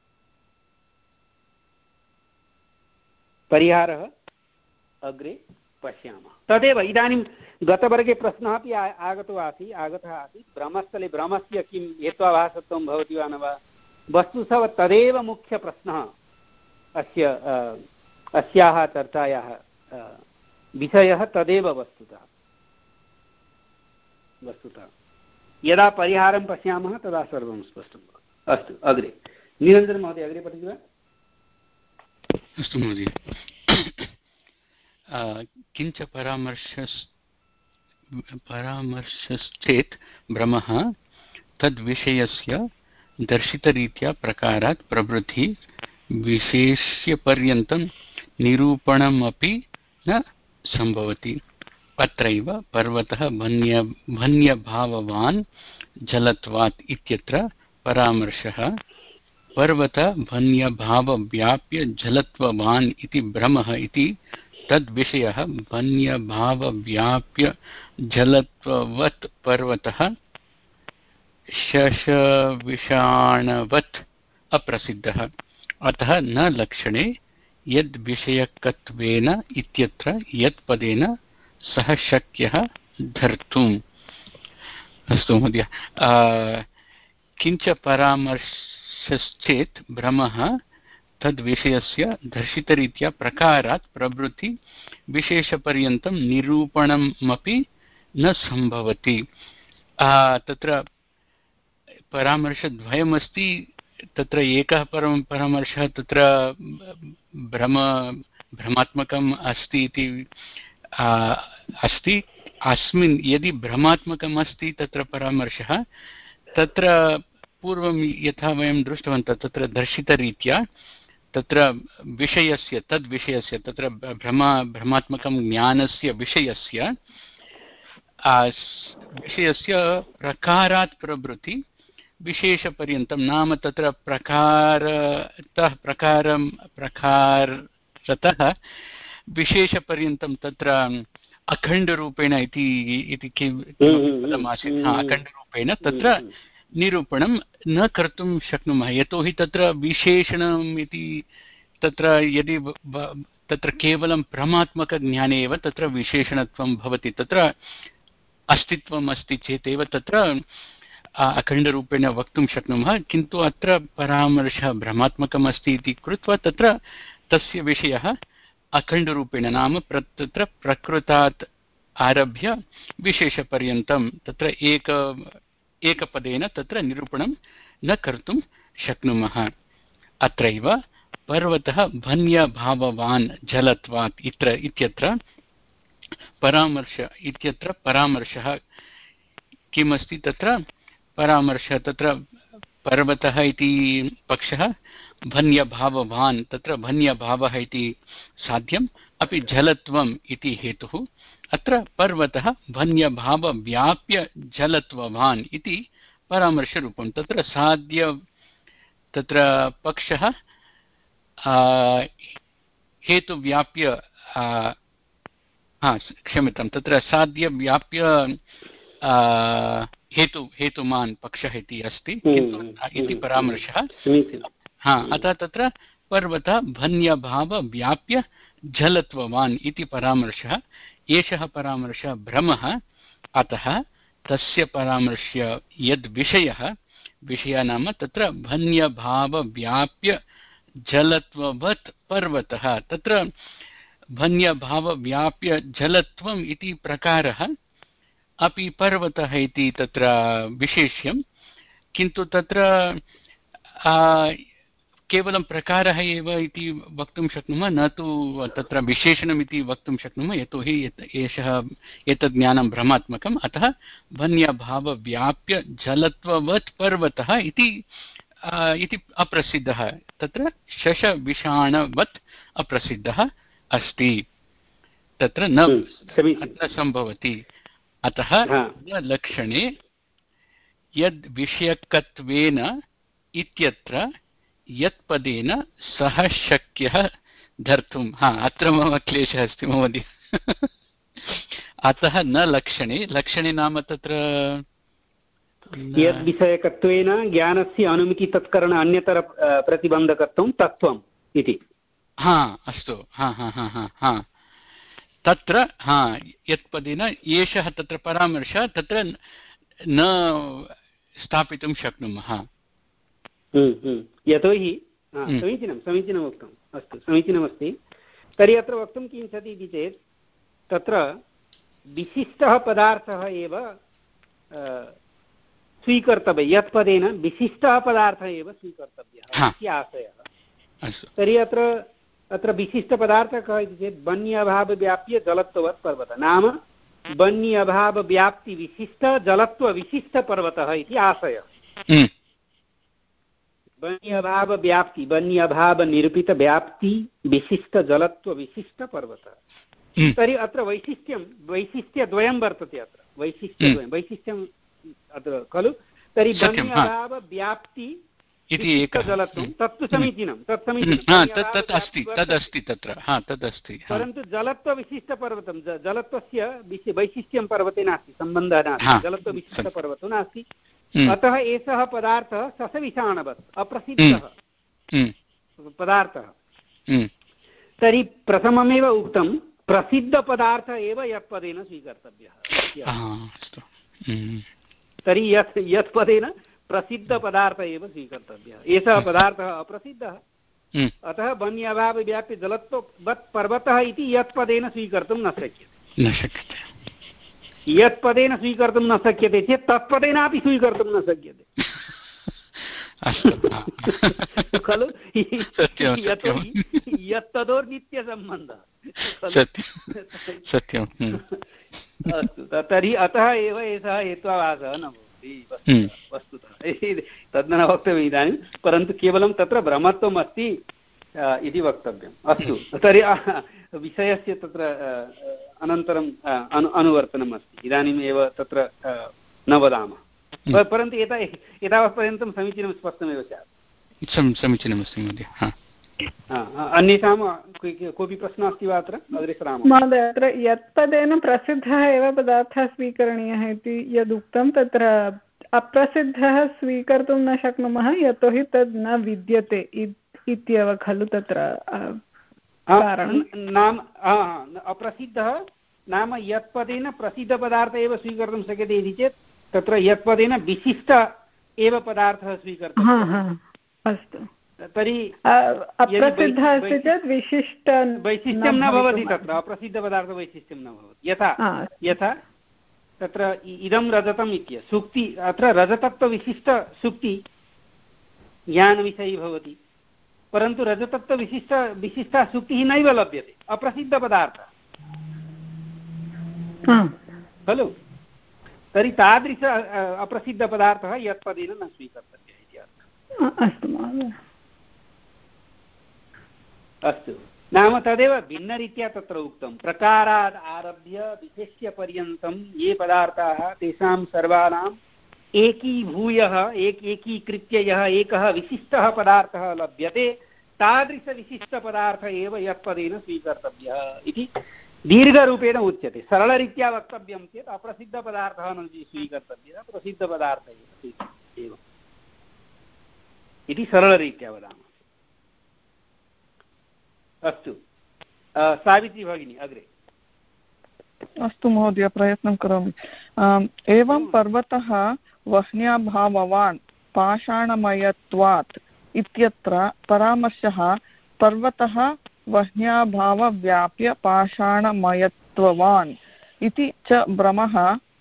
परिहारः अग्रे पश्यामः। तदेव इदानीं गतवर्गे प्रश्नः अपि आगतो आसीत् आगतः आसीत् भ्रमस्थले भ्रमस्य किं हेत्वाभासत्वं भवति वा न वा। वस्तुतः तदेव मुख्यप्रश्नः अस्य अस्याः चर्चायाः विषयः तदेव वस्तुतः वस्तुतः यदा परिहारं पश्यामः तदा सर्वं स्पष्टं भवति। अस्तु, अग्रे निरञ्जन महोदय अग्रे पठति वा? अस्तु महोदय। किञ्च परामर्शस् परामर्शश्चेत् भ्रमः तद्विषयस्य दर्शितरीत्या प्रकारात् प्रभृति विशेष्यपर्यन्तं निरूपणमपि न सम्भवति। अत्रैव पर्वतः भन्य भन्यभाववान् जलत्वात् इत्यत्र परामर्शः पर्वत भन्यभावव्याप्य जलत्ववान् इति भ्रमः इति तद्विषयः भन्यभावव्याप्य जलत्ववत् पर्वतः शशविषाणवत् अप्रसिद्धः अतः न लक्षणे यद्विषयकत्वेन इत्यत्र यत्पदेन सः शक्यः धर्तुम्। अस्तु महोदय, किञ्च परामर्शश्चेत् भ्रमः तद्विषयस्य दर्शितरीत्या प्रकारात् प्रभृति विशेषपर्यन्तं निरूपणमपि न सम्भवति। तत्र परामर्शद्वयमस्ति, तत्र एकः परम परामर्शः तत्र भ्रम भ्रमात्मकम् अस्ति इति अस्ति। अस्मिन् यदि भ्रमात्मकम् अस्ति तत्र परामर्शः, तत्र पूर्वं यथा वयं दृष्टवन्तः तत्र दर्शितरीत्या तत्र विषयस्य तद्विषयस्य तत्र भ्रमा भ्रमात्मकं ज्ञानस्य विषयस्य विषयस्य प्रकारात् प्रभृति विशेषपर्यन्तं, नाम तत्र प्रकारतः प्रकारं प्रकारतः विशेषपर्यन्तं तत्र अखण्डरूपेण इति इति किं पदमासीत्, अखण्डरूपेण तत्र निरूपणं न कर्तुं शक्नुमः। यतोहि तत्र विशेषणम् इति तत्र यदि तत्र केवलं भ्रमात्मकज्ञाने एव तत्र विशेषणत्वं भवति, तत्र अस्तित्वम् अस्ति चेदेव तत्र अखण्डरूपेण वक्तुं शक्नुमः। किन्तु अत्र परामर्शः भ्रमात्मकम् अस्ति इति कृत्वा तत्र तस्य विषयः अखण्डरूपेण, नाम प्र तत्र प्रकृतात् आरभ्य विशेषपर्यन्तं तत्र एक एकपदेन तत्र निरूपणं न कर्तुं शक्नुमः। अत्रैव पर्वतः भन्यभाववान् जलत्वात् इत्र इत्यत्र परामर्श इत्यत्र परामर्शः किमस्ति, तत्र परामर्शः तत्र पर्वतः इति पक्षः, भन्यभाववान् तत्र भन्यभावः इति साध्यम्, अपि जलत्वम् इति हेतुः। अत्र पर्वतः भन्यभावव्याप्य जलत्ववान् इति परामर्शरूपं, तत्र साध्य तत्र पक्षः हेतुव्याप्य हा क्षम्यतां तत्र साध्यव्याप्य हेतु हेतुमान् पक्षः इति अस्ति, किन्तु इति परामर्शः। हा अतः तत्र पर्वतः भन्यभावव्याप्य जलत्ववान् इति परामर्शः। एषः परामर्शः भ्रमः, अतः तस्य परामर्श्य यद्विषयः विषयः नाम तत्र भन्यभावव्याप्य जलत्ववत् पर्वतः, तत्र भन्यभावव्याप्य जलत्वम् इति प्रकारः अपि पर्वतः इति तत्र विशेष्यं, किन्तु तत्र केवलं प्रकारः एव इति वक्तुं शक्नुमः, न तु तत्र विशेषणम् इति वक्तुं शक्नुमः, यतोहि एषः एतद् ज्ञानं भ्रमात्मकम्। अतः भन्यभावव्याप्य जलत्ववत् पर्वतः इति इति अप्रसिद्धः, तत्र शशविषाणवत् अप्रसिद्धः अस्ति, तत्र न अत्र सम्भवति। अतः लक्षणे यद् विषयकत्वेन इत्यत्र यत्पदेन सः शक्यः धर्तुं। हा अत्र मम क्लेशः अस्ति महोदय। अतः न लक्षणे, लक्षणे नाम तत्र यद्विषयकत्वेन ज्ञानस्य अनुमिति तत्करण अन्यतर प्रतिबन्धकत्वं तत्त्वम् इति। हा अस्तु, हा हा हा हा हा तत्र हा यत्पदेन एषः तत्र परामर्शः तत्र न स्थापितुं शक्नुमः। यतोहि समीचीनं समीचीनम् उक्तम्, अस्तु समीचीनमस्ति। तर्हि अत्र वक्तुं किञ्चित् इति चेत् तत्र विशिष्टः पदार्थः एव स्वीकर्तव्यः, यत्पदेन विशिष्टः पदार्थः एव स्वीकर्तव्यः इति आशयः। तर्हि अत्र अत्र विशिष्टपदार्थः कः इति चेत् बन्यभावव्याप्य जलत्ववत् पर्वतः, नाम बन्यभावव्याप्तिविशिष्ट जलत्वविशिष्टपर्वतः इति आशयः। बन्यभावव्याप्ति बन्यभावनिरूपितव्याप्ति विशिष्टजलत्वविशिष्टपर्वतः। तर्हि अत्र वैशिष्ट्यं वैशिष्ट्यद्वयं वर्तते, अत्र वैशिष्ट्यद्वयं वैशिष्ट्यम् अत्र खलु। तर्हि बन्यभावव्याप्ति इति एकः जलत्वं तत्तु समीचीनं तत् समीचीनं तत् अस्ति तदस्ति तत्र हा तदस्ति परन्तु जलत्वविशिष्टपर्वतं जलत्वस्य वैशिष्ट्यं पर्वते नास्ति सम्बन्धः नास्ति जलत्वविशिष्टपर्वतो नास्ति अतः एषः पदार्थः ससविषाणवत् अप्रसिद्धः पदार्थः तर्हि प्रथममेव उक्तं प्रसिद्धपदार्थः एव यत्पदेन स्वीकर्तव्यः तर्हि यत् यत् पदेन प्रसिद्धपदार्थः एव स्वीकर्तव्यः एषः पदार्थः अप्रसिद्धः अतः वन्यभावव्याप्य जलत्ववत् पर्वतः इति यत् पदेन स्वीकर्तुं न शक्यते न शक्यते यत् पदेन स्वीकर्तुं न शक्यते चेत् तत्पदेनापि स्वीकर्तुं न शक्यते खलु यतोहि यत् तदोर्नित्यसम्बन्धः सत्यम् अस्तु तर्हि अतः एव एषः हेत्वाभासः न भवति वस्तुतः तद् न वक्तव्यम् इदानीं परन्तु केवलं तत्र भ्रमत्वम् अस्ति इति वक्तव्यम् अस्तु तर्हि विषयस्य तत्र अनन्तरम् अनु अनुवर्तनम् अस्ति इदानीम् एव तत्र न वदामः परन्तु एता एतावत्पर्यन्तं समीचीनं स्पष्टमेव स्यात् समीचीनमस्ति महोदय अन्येषां कोऽपि प्रश्नः अस्ति वा अत्र अग्रे सरामः महोदय अत्र यत्पदेन प्रसिद्धः एव पदार्थः स्वीकरणीयः इति यदुक्तं तत्र अप्रसिद्धः स्वीकर्तुं न शक्नुमः यतोहि तद् न विद्यते इत्येव खलु तत्र नाम अप्रसिद्धः नाम यत्पदेन प्रसिद्धपदार्थः एव स्वीकर्तुं शक्यते इति चेत् तत्र यत्पदेन विशिष्ट एव पदार्थः स्वीकर्तव्यः अस्तु तर्हि अप्रसिद्धः अस्ति चेत् विशिष्ट वैशिष्ट्यं न भवति तत्र अप्रसिद्धपदार्थवैशिष्ट्यं न भवति यथा यथा तत्र इदं रजतम् इत्यस्य सूक्ति अत्र रजतत्वविशिष्टसूक्ति ज्ञानविषयी भवति परन्तु रजतत्वविशिष्ट विशिष्टा सूक्तिः नैव लभ्यते अप्रसिद्धपदार्थः खलु तर्हि तादृश अप्रसिद्धपदार्थः यत्पदेन न स्वीकर्तव्यः इति अर्थः अस्तु महोदय अस्तु नाम तदेव भिन्नरीत्या तत्र उक्तं प्रकारात् आरभ्य विशेष्यपर्यन्तं ये पदार्थाः तेषां सर्वाणाम् एकीभूयः एक एकीकृत्य यः एकः विशिष्टः पदार्थः लभ्यते तादृशविशिष्टपदार्थः एव यत्पदेन स्वीकर्तव्यः इति दीर्घरूपेण उच्यते सरलरीत्या वक्तव्यं चेत् अप्रसिद्धपदार्थः न स्वीकर्तव्यः प्रसिद्धपदार्थः एव स्वीकर्तव्यः इति सरलरीत्या वदामः अस्तु सावित्री भगिनी अग्रे अस्तु महोदय प्रयत्नं करोमि एवं पर्वतः वह्न्याभाववान् पाषाणमयत्वात् इत्यत्र परामर्शः पर्वतः वह्न्याभावव्याप्य पाषाणमयत्ववान् इति च भ्रमः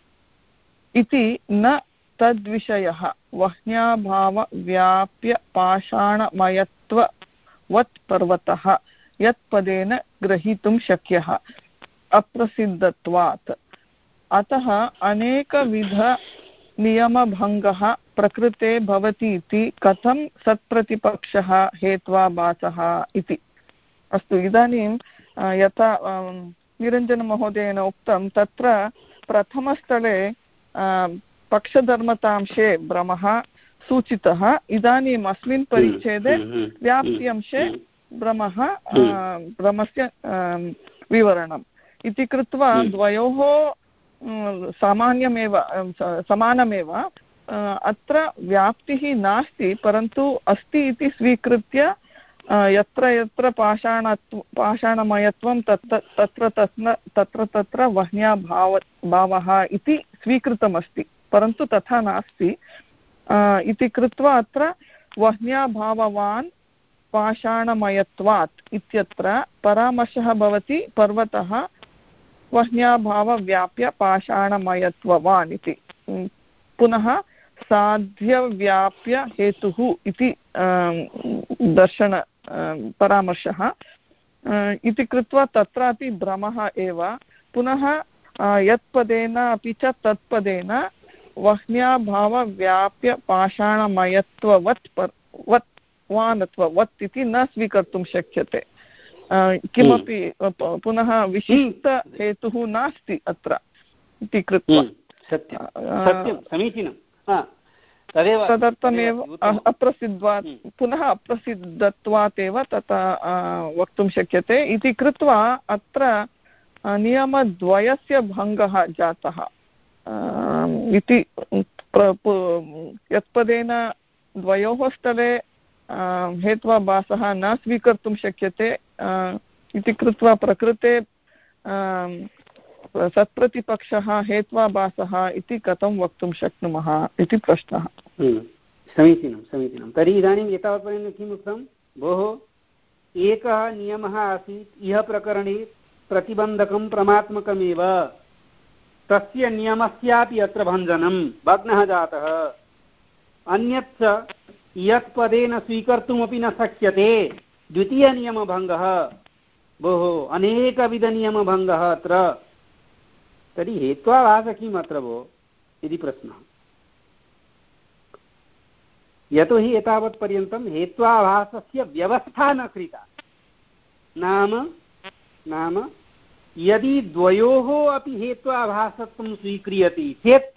इति न तद्विषयः वह्न्याभावव्याप्य पाषाणमयत्ववत् पर्वतः यत्पदेन ग्रहीतुं शक्यः अप्रसिद्धत्वात् अतः अनेकविध नियमभङ्गः प्रकृते भवति इति कथं सत्प्रतिपक्षः हेत्वाभासः इति अस्तु इदानीं यथा निरञ्जनमहोदयेन उक्तं तत्र प्रथमस्थले पक्षधर्मतांशे भ्रमः सूचितः इदानीम् अस्मिन् परिच्छेदे व्याप्त्यंशे भ्रमः भ्रमस्य विवरणम् इति कृत्वा द्वयोः सामान्यमेव समानमेव अत्र व्याप्तिः नास्ति परन्तु अस्ति इति स्वीकृत्य यत्र यत्र पाषाणत्व पाषाणमयत्वं तत्र तत्र तत्र तत्र तत्र वह्न्याभाव भावः इति स्वीकृतमस्ति परन्तु तथा नास्ति इति कृत्वा अत्र वह्न्याभाववान् पाषाणमयत्वात् इत्यत्र परामर्शः भवति पर्वतः वह्न्याभावव्याप्य पाषाणमयत्ववान् इति पुनः साध्यव्याप्य हेतुः इति दर्शन परामर्शः इति कृत्वा तत्रापि भ्रमः एव पुनः यत्पदेन अपि च तत्पदेन वह्न्याभावव्याप्य पाषाणमयत्ववत् वत् वानत्ववत् इति न स्वीकर्तुं शक्यते किमपि पुनः विशिष्टहेतुः नास्ति अत्र इति कृत्वा सत्यं सत्यं समीचीनं तदर्थमेव अप्रसिद्धात् पुनः अप्रसिद्धत्वात् एव तथा वक्तुं शक्यते इति कृत्वा अत्र नियमद्वयस्य भङ्गः जातः इति यत्पदेन द्वयोः स्थले हेत्वाभासः न स्वीकर्तुं शक्यते इति कृत्वा प्रकृते सत्प्रतिपक्षः हेत्वाभासः इति कथं वक्तुं शक्नुमः इति प्रश्नः। समीचीनं समीचीनं। तर्हि इदानीं एतावत्पर्यन्तं किम् उक्तं भोः, एकः नियमः आसीत् इह प्रकरणे प्रतिबन्धकं प्रमात्मकमेव, तस्य नियमस्यापि अत्र भञ्जनं भग्नः जातः। अन्यच्च यत् पदेन स्वीकर्तुमपि न शक्यते द्वितीयनियमभङ्गः। भोः अनेकविधनियमभङ्गः अत्र। तर्हि हेत्वाभासः किम् अत्र भो इति प्रश्नः। यतोहि एतावत्पर्यन्तं हेत्वाभासस्य व्यवस्था न कृता। नाम नाम यदि द्वयोः अपि हेत्वाभासत्वं स्वीक्रियते चेत्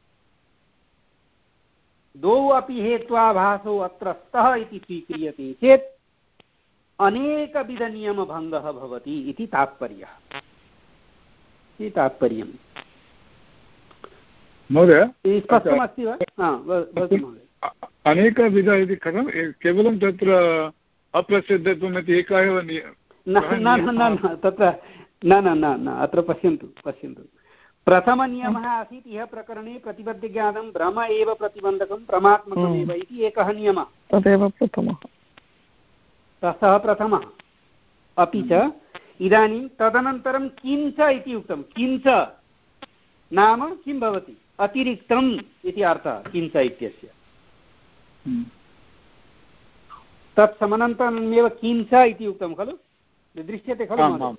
द्वौ अपि हेत्वाभासौ अत्र स्तः इति स्वीक्रियते चेत् अनेकविधनियमभङ्गः भवति इति तात्पर्यः। इति तात्पर्यं महोदय स्पष्टमस्ति वा? वदतु महोदय। अनेकविध इति कथं केवलं तत्र अप्रसिद्धत्वम् इति एकः एव न न तत्र न न न न अत्र पश्यन्तु पश्यन्तु प्रथमनियमः आसीत् इह प्रकरणे प्रतिबद्धज्ञानं भ्रम एव प्रतिबन्धकं प्रमात्मकमेव इति एकः नियमः। तदेव प्रथमः, सः प्रथमः। अपि च इदानीं तदनन्तरं किञ्च इति उक्तं। किञ्च नाम किं भवति? अतिरिक्तम् इति अर्थः किञ्च इत्यस्य। तत् समनन्तरमेव किञ्च इति उक्तं खलु, दृश्यते खलु?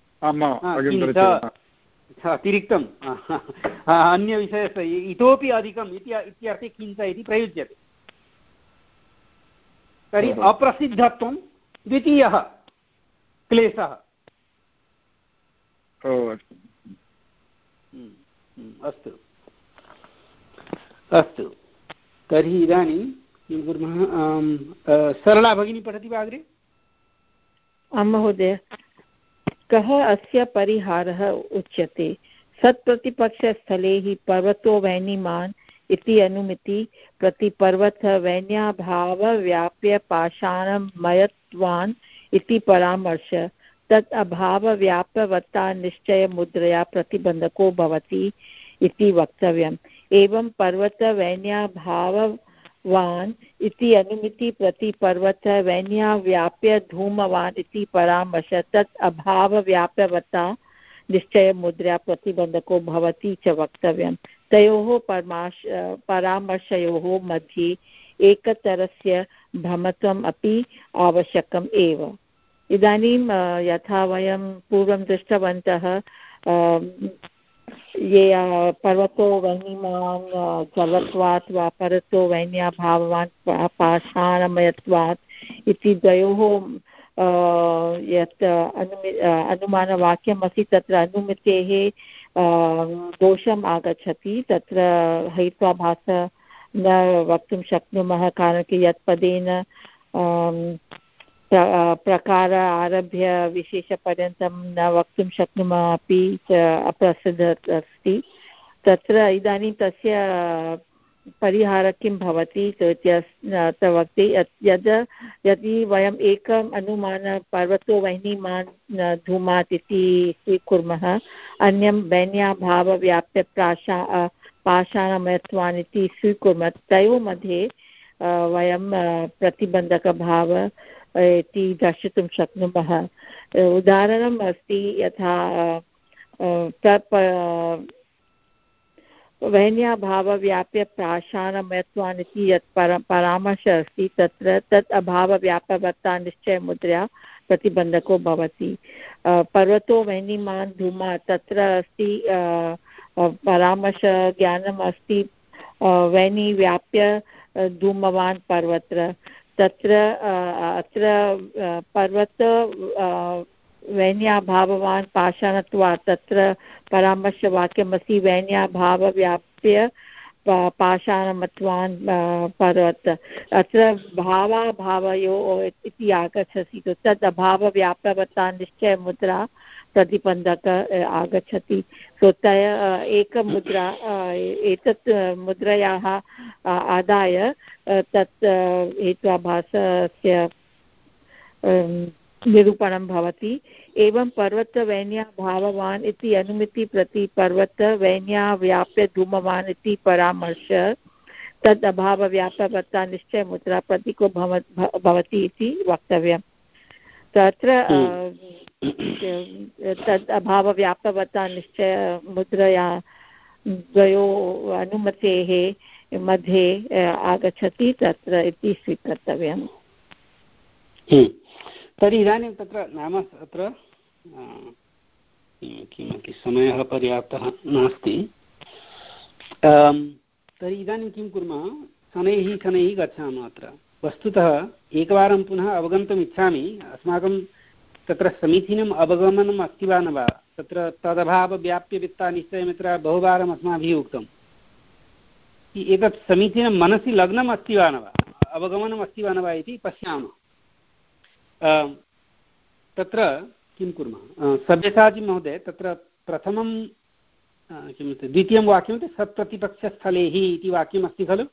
अतिरिक्तम् अन्यविषयस्य इतोपि अधिकम् इत्यर्थे किञ्च इति प्रयुज्यते। तर्हि अप्रसिद्धत्वं द्वितीयः क्लेशः। अस्तु अस्तु। तर्हि इदानीं किं कुर्मः? सरला भगिनी पठति वा अग्रे? आं महोदय। कः अस्य परिहारः उच्यते? सत्प्रतिपक्षस्थले हि पर्वतो वैनिमान् इति अनुमिति प्रतिपर्वत वैन्याभावव्याप्य पाषाणमयत्वान् इति परामर्श तत् अभावव्याप्यवत्ता निश्चयमुद्रया प्रतिबन्धको भवति इति वक्तव्यम्। एवं पर्वत वैन्याभाववान् इति अनुमिति प्रतिपर्वत वैन्याव्याप्य धूमवान् इति परामर्श तत् अभावव्याप्यवत्ता निश्चयमुद्रया प्रतिबन्धको भवति च वक्तव्यम्। तयोः परमाश परामर्शयोः मध्ये एकतरस्य भ्रमत्वम् अपि आवश्यकम् एव। इदानीं यथा वयं पूर्वं दृष्टवन्तः, ये पर्वतो वह्निमान् जलत्वात् वा पर्वतो वैन्याभावान् पाषाणमयत्वात् इति द्वयोः यत् अनुमि अनुमानवाक्यमस्ति तत्र अनुमितेः दोषम् आगच्छति। तत्र हेत्वाभास न वक्तुं शक्नुमः, कारणं यत् पदेन प्रकार आरभ्य विशेषपर्यन्तं न वक्तुं शक्नुमः अपि च अप्रसिद्धः अस्ति। तत्र इदानीं तस्य परिहारः किं भवति इत्यस्य वक्ति यद् यदि वयम् एकम् अनुमान पर्वतो वह्निमान् धूमात् इति स्वीकुर्मः, अन्यं वैन्याभावव्याप्य प्राशा पाषाणमयत्वान् इति स्वीकुर्मः, तयोः मध्ये वयं प्रतिबन्धकभाव इति दर्शितुं शक्नुमः। उदाहरणम् अस्ति यथा वैन्याभावव्याप्य प्राशानमयत्वान् इति यत् पर परामर्शः अस्ति तत्र तत् अभावव्यापवत्ता निश्चयमुद्रया प्रतिबन्धको भवति। पर्वतो वह्निमान् धूमा तत्र अस्ति परामर्शज्ञानम् अस्ति वह्नि व्याप्य धूमवान् पर्वत्र। तत्र अत्र पर्वत वैन्याभाववान् पाषाणत्वात् तत्र परामर्शवाक्यमस्ति वैन्याभावव्याप्य पाषाणमत्वान् पर्वत अत्र भावाभावयोः इति आगच्छति तद् अभावव्याप्यवता निश्चयमुद्रा प्रतिबन्धक आगच्छति सो तया एकमुद्रा एतत् मुद्रयाः आदाय तत् हेत्वाभासस्य निरूपणं भवति एवं पर्वतवैन्या भाववान् इति अनुमिति प्रति पर्वतवैन्या व्याप्य धूमवान् इति परामर्श तद् अभावव्याप्यवत्ता निश्चयमुद्रा प्रतीको भवति इति वक्तव्यम् तत्र तद् अभावव्याप्यवत्ता निश्चयमुद्रया द्वयोः अनुमतेः मध्ये आगच्छति तत्र इति स्वीकर्तव्यम् तर्हि इदानीं तत्र नाम अत्र किमपि समयः पर्याप्तः नास्ति तर्हि इदानीं किं कुर्मः शनैः शनैः गच्छामः अत्र वस्तुतः एकवारं पुनः अवगन्तुम् इच्छामि अस्माकं तत्र समीचीनम् अवगमनम् अस्ति वा न वा तत्र तदभावव्याप्यवित्ता निश्चयमित्र बहुवारम् अस्माभिः उक्तम् एतत् समीचीनं मनसि लग्नम् अस्ति वा न वा अवगमनम् अस्ति वा न वा इति पश्यामः तत्र किं कुर्मः सब्यसाची महोदय तत्र प्रथमं किमिति द्वितीयं वाक्यमिति सत्प्रतिपक्षस्थले हि इति वाक्यमस्ति खलु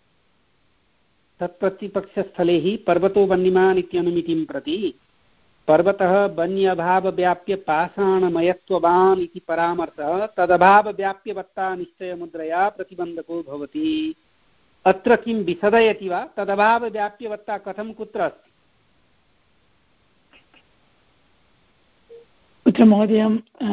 तत्प्रतिपक्षस्थले हि पर्वतो वह्निमान् इत्यनुमितिं प्रति पर्वतः वन्यभावव्याप्य पाषाणमयत्ववान् इति परामर्शः तदभावव्याप्यवत्ता निश्चयमुद्रया प्रतिबन्धको भवति अत्र किं विशदयति वा तदभावव्याप्यवत्ता कथं कुत्र अस्ति कुत्र महोदय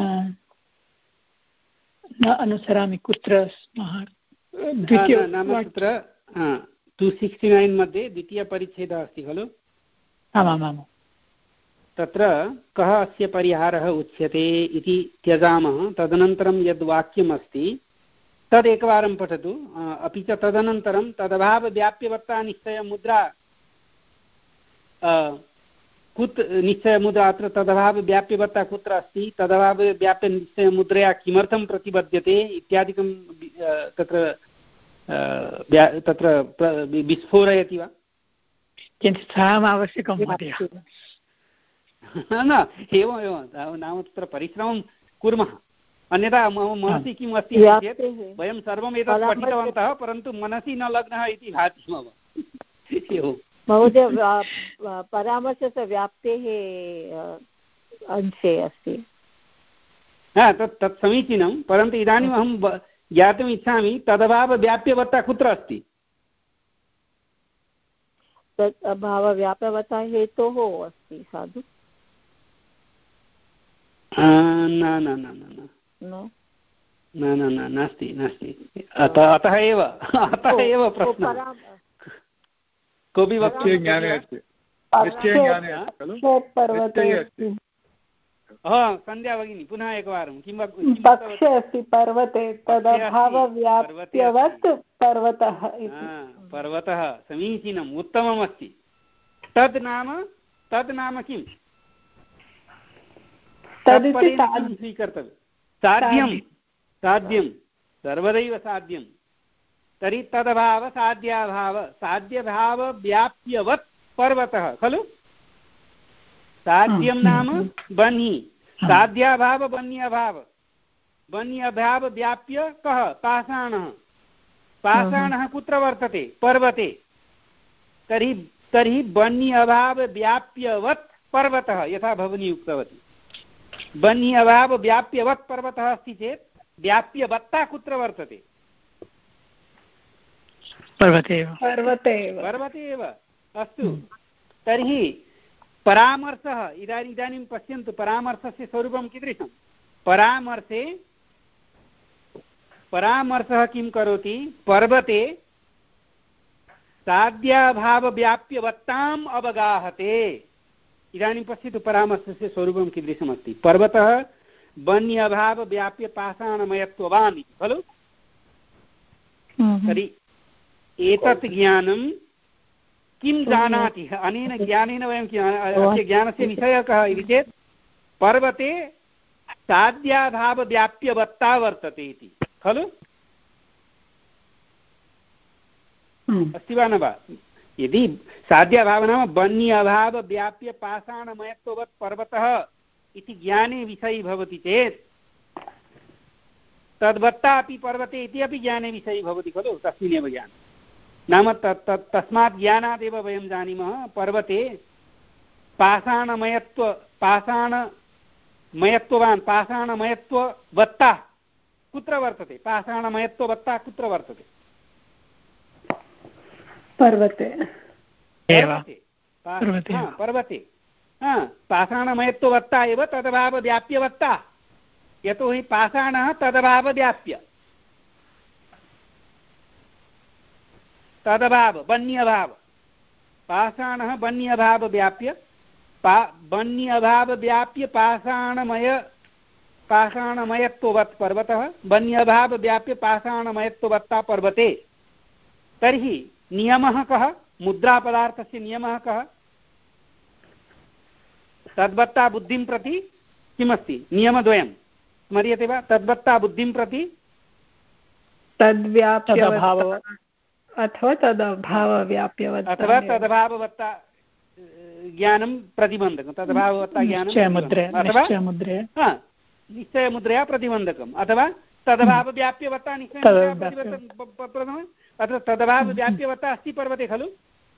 न अनुसरामि कुत्र स्मः नाम तत्र टु सिक्स्टि नैन् मध्ये द्वितीयपरिच्छेदः अस्ति खलु आमामाम् तत्र कः अस्य परिहारः उच्यते इति त्यजामः तदनन्तरं यद् वाक्यमस्ति तदेकवारं पठतु अपि च तदनन्तरं तदभावव्याप्यवत्ता निश्चयमुद्रा कुत् निश्चयमुद्रा अत्र तदभावव्याप्यवत्ता कुत्र अस्ति तदभावव्याप्यनिश्चयमुद्रया किमर्थं प्रतिबध्यते इत्यादिकं तत्र तत्र विस्फोरयति वा किञ्चित् सहायम् आवश्यकं महोदय न एवम् एवं नाम तत्र परिश्रमं कुर्मः अन्यथा मम मनसि किम् अस्ति चेत् वयं सर्वम् एतत् पठितवन्तः परन्तु मनसि न लग्नः इति भाति मम एवं महोदय परामर्शस्य व्याप्तेः अंशे अस्ति हा तत् तत् समीचीनं परन्तु इदानीम् अहं ज्ञातुम् इच्छामि तदभावव्याप्यवत्ता कुत्र अस्ति तत् अभावव्याप्यवत्ता हेतोः अस्ति साधु न न न न न न न नास्ति नास्ति अतः अतः एव अतः एव प्रश्नः कोऽपि वक्तुं ज्ञाने अस्ति सन्ध्या भगिनी पुनः एकवारं किं पक्षे अस्ति पर्वते तदभावव्याप्यवत् पर्वतः पर्वतः समीचीनम् उत्तममस्ति तद् नाम तद् नाम किम् स्वीकर्तव्यं साध्यं साध्यं सर्वदैव साध्यं तर्हि तदभाव साध्याभाव साध्यभावव्याप्यवत् पर्वतः खलु साध्यं नाम बन्हि साध्याभाव बन्यभाव बन्यभाव व्याप्य कः पाषाणः पाषाणः कुत्र वर्तते पर्वते तर्हि तर्हि बन्यभाव व्याप्यवत् पर्वतः यथा भगिनी उक्तवती बन्यभाव व्याप्यवत् पर्वतः अस्ति चेत् व्याप्यवत्ता कुत्र वर्तते पर्वते एव पर्वते एव पर्वते एव अस्तु तर्हि परामर्शः इदानीम् इदानीं पश्यन्तु परामर्शस्य स्वरूपं कीदृशं परामर्शे परामर्शः किं करोति पर्वते साध्याभावव्याप्यवत्ताम् अवगाहते इदानीं पश्यतु परामर्शस्य स्वरूपं कीदृशमस्ति पर्वतः वन्यभावव्याप्यपाषाणमयत्ववान् इति खलु तर्हि एतत् ज्ञानं किं जानाति अनेन ज्ञानेन वयं अस्य ज्ञानस्य विषयः कः इति चेत् पर्वते साध्याभावव्याप्यवत्ता वर्तते इति खलु अस्ति वा न वा? यदि साध्याभावः नाम बन्य अभाव व्याप्य पाषाणमयत्ववत् पर्वतः इति ज्ञाने विषयी भवति चेत् तद्वत्ता अपि पर्वते इति अपि ज्ञाने विषयी भवति खलु तस्मिन्नेव ज्ञाने। नाम तत् तस्मात् ज्ञानादेव वयं जानीमः पर्वते पाषाणमयत्व पाषाणमयत्ववान् पाषाणमयत्ववत्ता कुत्र वर्तते? पाषाणमयत्ववत्ता कुत्र वर्तते? पर्वते पर्वते पाषाणमयत्ववत्ता एव तदभावव्याप्यवत्ता। यतोहि पाषाणः तदभावव्याप्य तदभाव बन्यभाव पाषाणः बन्यभावव्याप्य पा बन्यभावव्याप्य पाषाणमय पाषाणमयत्ववत् पर्वतः बन्यभावव्याप्य पाषाणमयत्ववत्ता पर्वते। तर्हि नियमः कः? मुद्रापदार्थस्य नियमः कः? तद्वत्ता बुद्धिं प्रति किमस्ति? नियमद्वयं स्मर्यते वा? तद्वत्ता बुद्धिं प्रति तद्व्याप्यभाव अथवा तदभावव्याप्यवत्ता अथवा तदभाववत्ता ज्ञानं प्रतिबन्धकं तदभाववत्ता ज्ञानं अथवा निश्चयमुद्रया प्रतिबन्धकम् अथवा तदभावव्याप्यवत्ता निश्चयमुद्रया प्रतिबन्धकम् अत्र तदभावव्याप्यवत्ता अस्ति पर्वते खलु?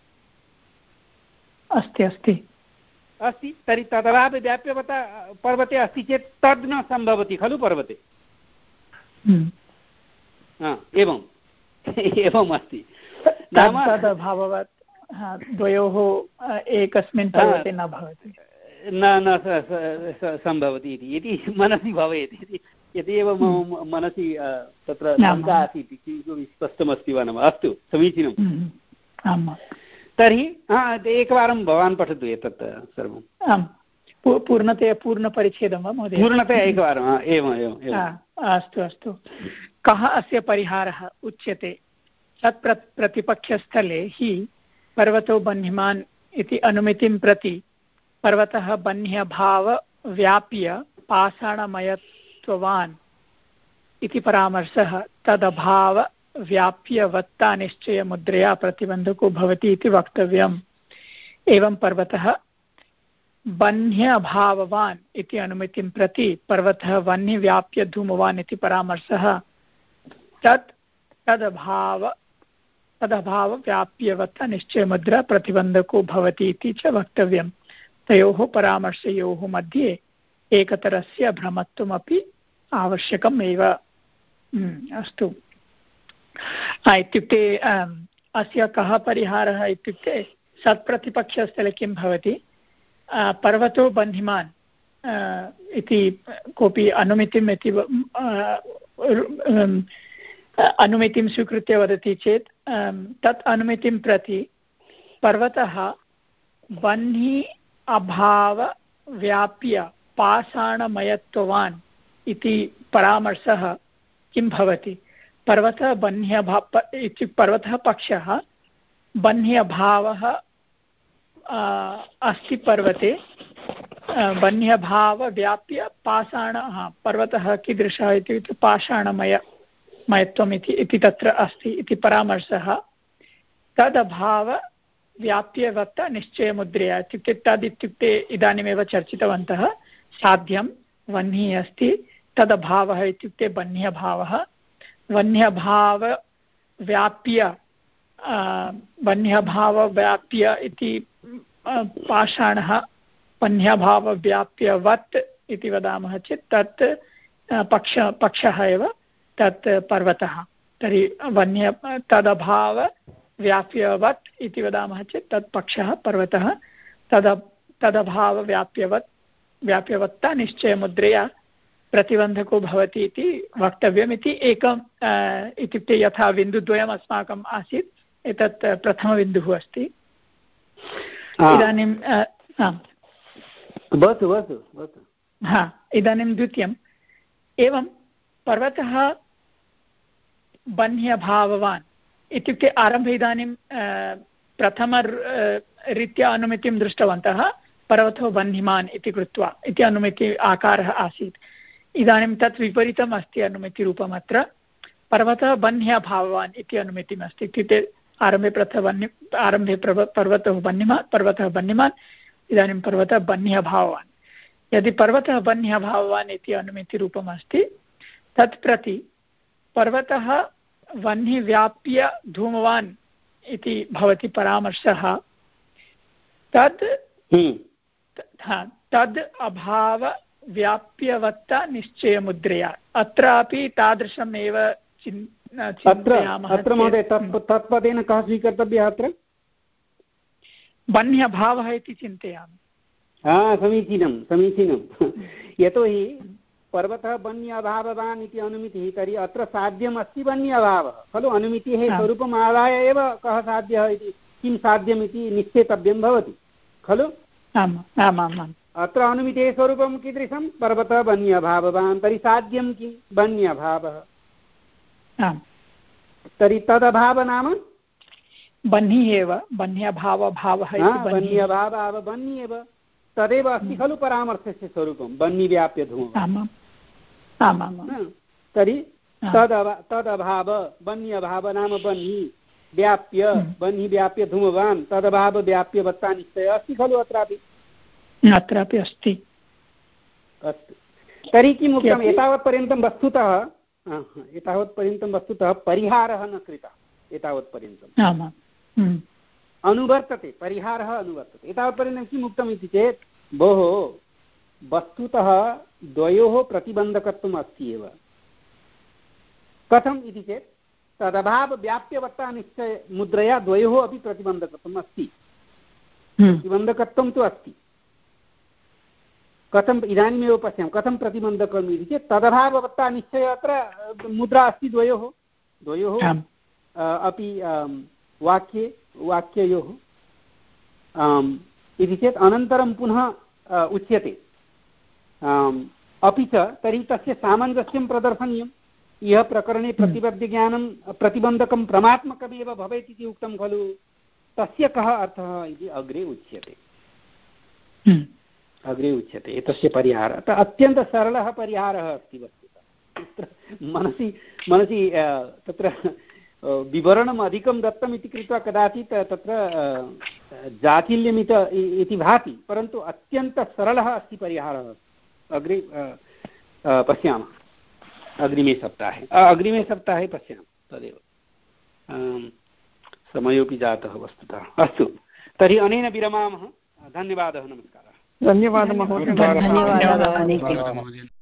अस्ति अस्ति अस्ति। तर्हि तदभावव्याप्यवत्ता पर्वते अस्ति चेत् तद् न सम्भवति खलु पर्वते। एवं एवम् अस्ति। नाम तदभाववत् द्वयोः एकस्मिन् पर्वते न भवति न न सम्भवति इति मनसि भवेत् इति यदि एव मम मनसि तत्र शङ्का आसीत् स्पष्टमस्ति वा न वा? अस्तु समीचीनं। तर्हि एकवारं भवान् पठतु एतत् सर्वम्। आम् पूर्णतया पूर्णपरिच्छेदं वा महोदय? पूर्णतया एकवारम् एवम् एवम् अस्तु अस्तु। कः अस्य परिहारः उच्यते? तत् प्रतिपक्षस्थले हि पर्वतो बन्यमान् इति अनुमितिं प्रति पर्वतः बन्यभावव्याप्य पाषाणमयत्ववान् इति परामर्शः तदभावव्याप्यवत्ता निश्चयमुद्रया प्रतिबन्धको भवति इति वक्तव्यम्। एवं पर्वतः बन्यभाववान् इति अनुमितिं प्रति पर्वतः वह्निव्याप्य धूमवान् इति परामर्शः तत् तदभाव तदभावव्याप्यवत्ता निश्चयमुद्रा प्रतिबन्धको भवति इति च वक्तव्यम्। तयोः परामर्शयोः मध्ये एकतरस्य भ्रमत्वमपि आवश्यकम् एव। अस्तु। इत्युक्ते अस्य कः परिहारः इत्युक्ते सत्प्रतिपक्षस्थले किं भवति? पर्वतो बन्यमान् इति कोऽपि अनुमितिम् इति अनुमितिं स्वीकृत्य वदति चेत् तत् अनुमितिं प्रति पर्वतः बह्नि अभावव्याप्य पाषाणमयत्ववान् इति परामर्शः किं भवति? पर्वतः बह्न्यभाव इत्युक्ते पर्वतः पक्षः बह्न्यभावः अस्ति पर्वते बह्न्यभावव्याप्य पाषाण पर्वतः कीदृशः इत्युक्ते पाषाणमय मयत्वम् इति इति तत्र अस्ति इति परामर्शः तदभावव्याप्यवत्ता निश्चयमुद्रया इत्युक्ते तद् इत्युक्ते इदानीमेव चर्चितवन्तः साध्यं वह्निः अस्ति तदभावः इत्युक्ते बह्न्यभावः वह्न्यभावव्याप्य वह्न्यभावव्याप्य इति पाषाणः वह्न्यभावव्याप्यवत् इति वदामः चेत् तत् पक्ष पक्षः एव तत् पर्वतः। तर्हि वह्न्य तदभावव्याप्यवत् इति वदामः चेत् तत् पक्षः पर्वतः तद तदभावव्याप्यवत् व्याप्यवत्ता निश्चयमुद्रया प्रतिबन्धको भवति इति वक्तव्यम् इति एकम् इत्युक्ते यथा बिन्दुद्वयम् अस्माकम् आसीत् एतत् प्रथमबिन्दुः अस्ति। इदानीं भवतु भवतु भवतु हा इदानीं द्वितीयम् एवं पर्वतः बह्न्यभाववान् इत्युक्ते आरम्भे इदानीं प्रथमरीत्या अनुमितिं दृष्टवन्तः पर्वतो बह्निमान् इति कृत्वा इति अनुमिति आकारः आसीत्। इदानीं तत् विपरीतम् अस्ति अनुमितिरूपम्। अत्र पर्वतः बह्न्यभाववान् इति अनुमितिम् अस्ति इत्युक्ते आरम्भे पृथः वन्य आरम्भे पर्व पर्वतः वन्यमान् पर्वतः वन्यमान् इदानीं पर्वतः वन्यभाववान्। यदि पर्वतः वन्यभाववान् इति अनुमितिरूपम् अस्ति तत् प्रति पर्वतः वह्निव्याप्य धूमवान् इति भवति परामर्शः, तद् तद् अभावव्याप्यवत्ता निश्चयमुद्रया। अत्रापि तादृशमेव चिन्तयामः। अत्र महोदय तत्पदेन कः स्वीकर्तव्यः? अत्र वह्न्यभावः इति चिन्तयामि। हा, समीचीनं समीचीनं। यतोहि पर्वतः वन्यभाववान् इति अनुमितिः, तर्हि अत्र साध्यम् अस्ति वन्यभावः खलु। अनुमितेः स्वरूपम् आदाय एव कः साध्यः इति, किं साध्यम् इति निश्चेतव्यं भवति खलु। अत्र अनुमितेः स्वरूपं कीदृशं? पर्वतः वन्यभाववान्, तर्हि साध्यं किं? वन्यभावः। तर्हि तदभाव नाम वह्निः एव, वन्यभावभावः इति वन्यभाव वह्नि एव, तदेव अस्ति खलु परामर्शस्य स्वरूपं, वह्निव्याप्य धूमः। तर्हि तदव तदभाव वन्यभाव नाम वह्नि व्याप्य, वह्नि व्याप्य धूमवान्, तदभाव व्याप्य वत्ता निश्चयः अस्ति खलु अत्रापि। अत्रापि अस्ति। अस्तु, तर्हि किम् उक्तम्? एतावत्पर्यन्तं वस्तुतः एतावत्पर्यन्तं वस्तुतः परिहारः न कृतः। एतावत्पर्यन्तम् अनुवर्तते, परिहारः अनुवर्तते। एतावत्पर्यन्तं किम् उक्तम् इति चेत्, भोः वस्तुतः द्वयोः प्रतिबन्धकत्वम् अस्ति एव। कथम् इति चेत् तदभावव्याप्यवत्ता निश्चय मुद्रया द्वयोः अपि प्रतिबन्धकत्वम् अस्ति। प्रतिबन्धकत्वं तु अस्ति। कथम् इदानीमेव पश्यामः कथं प्रतिबन्धकम् इति चेत् तदभाववत्ता निश्चय अत्र मुद्रा अस्ति द्वयोः द्वयोः अपि वाक्ये वाक्ययोः इति चेत् अनन्तरं पुनः उच्यते अपि च तर्हि तस्य सामञ्जस्यं प्रदर्शनीयं। यः प्रकरणे प्रतिबद्धज्ञानं प्रतिबन्धकं प्रमात्मकमेव भवेत् इति उक्तं खलु, तस्य कः अर्थः इति अग्रे उच्यते। अग्रे उच्यते एतस्य परिहारः। अत्यन्तसरलः परिहारः अस्ति वस्तुतः। मनसि मनसि तत्र विवरणम् अधिकं दत्तम् इति कृत्वा कदाचित् तत्र जातिल्यमित इति भाति, परन्तु अत्यन्तसरलः अस्ति परिहारः। अग्रे पश्यामः, अग्रिमे सप्ताहे अग्रिमे सप्ताहे पश्यामः तदेव। समयोपि जातः वस्तुतः। अस्तु, तर्हि अनेन विरमामः। धन्यवादः, नमस्कारः। धन्यवादः महोदय। धन्यवादः।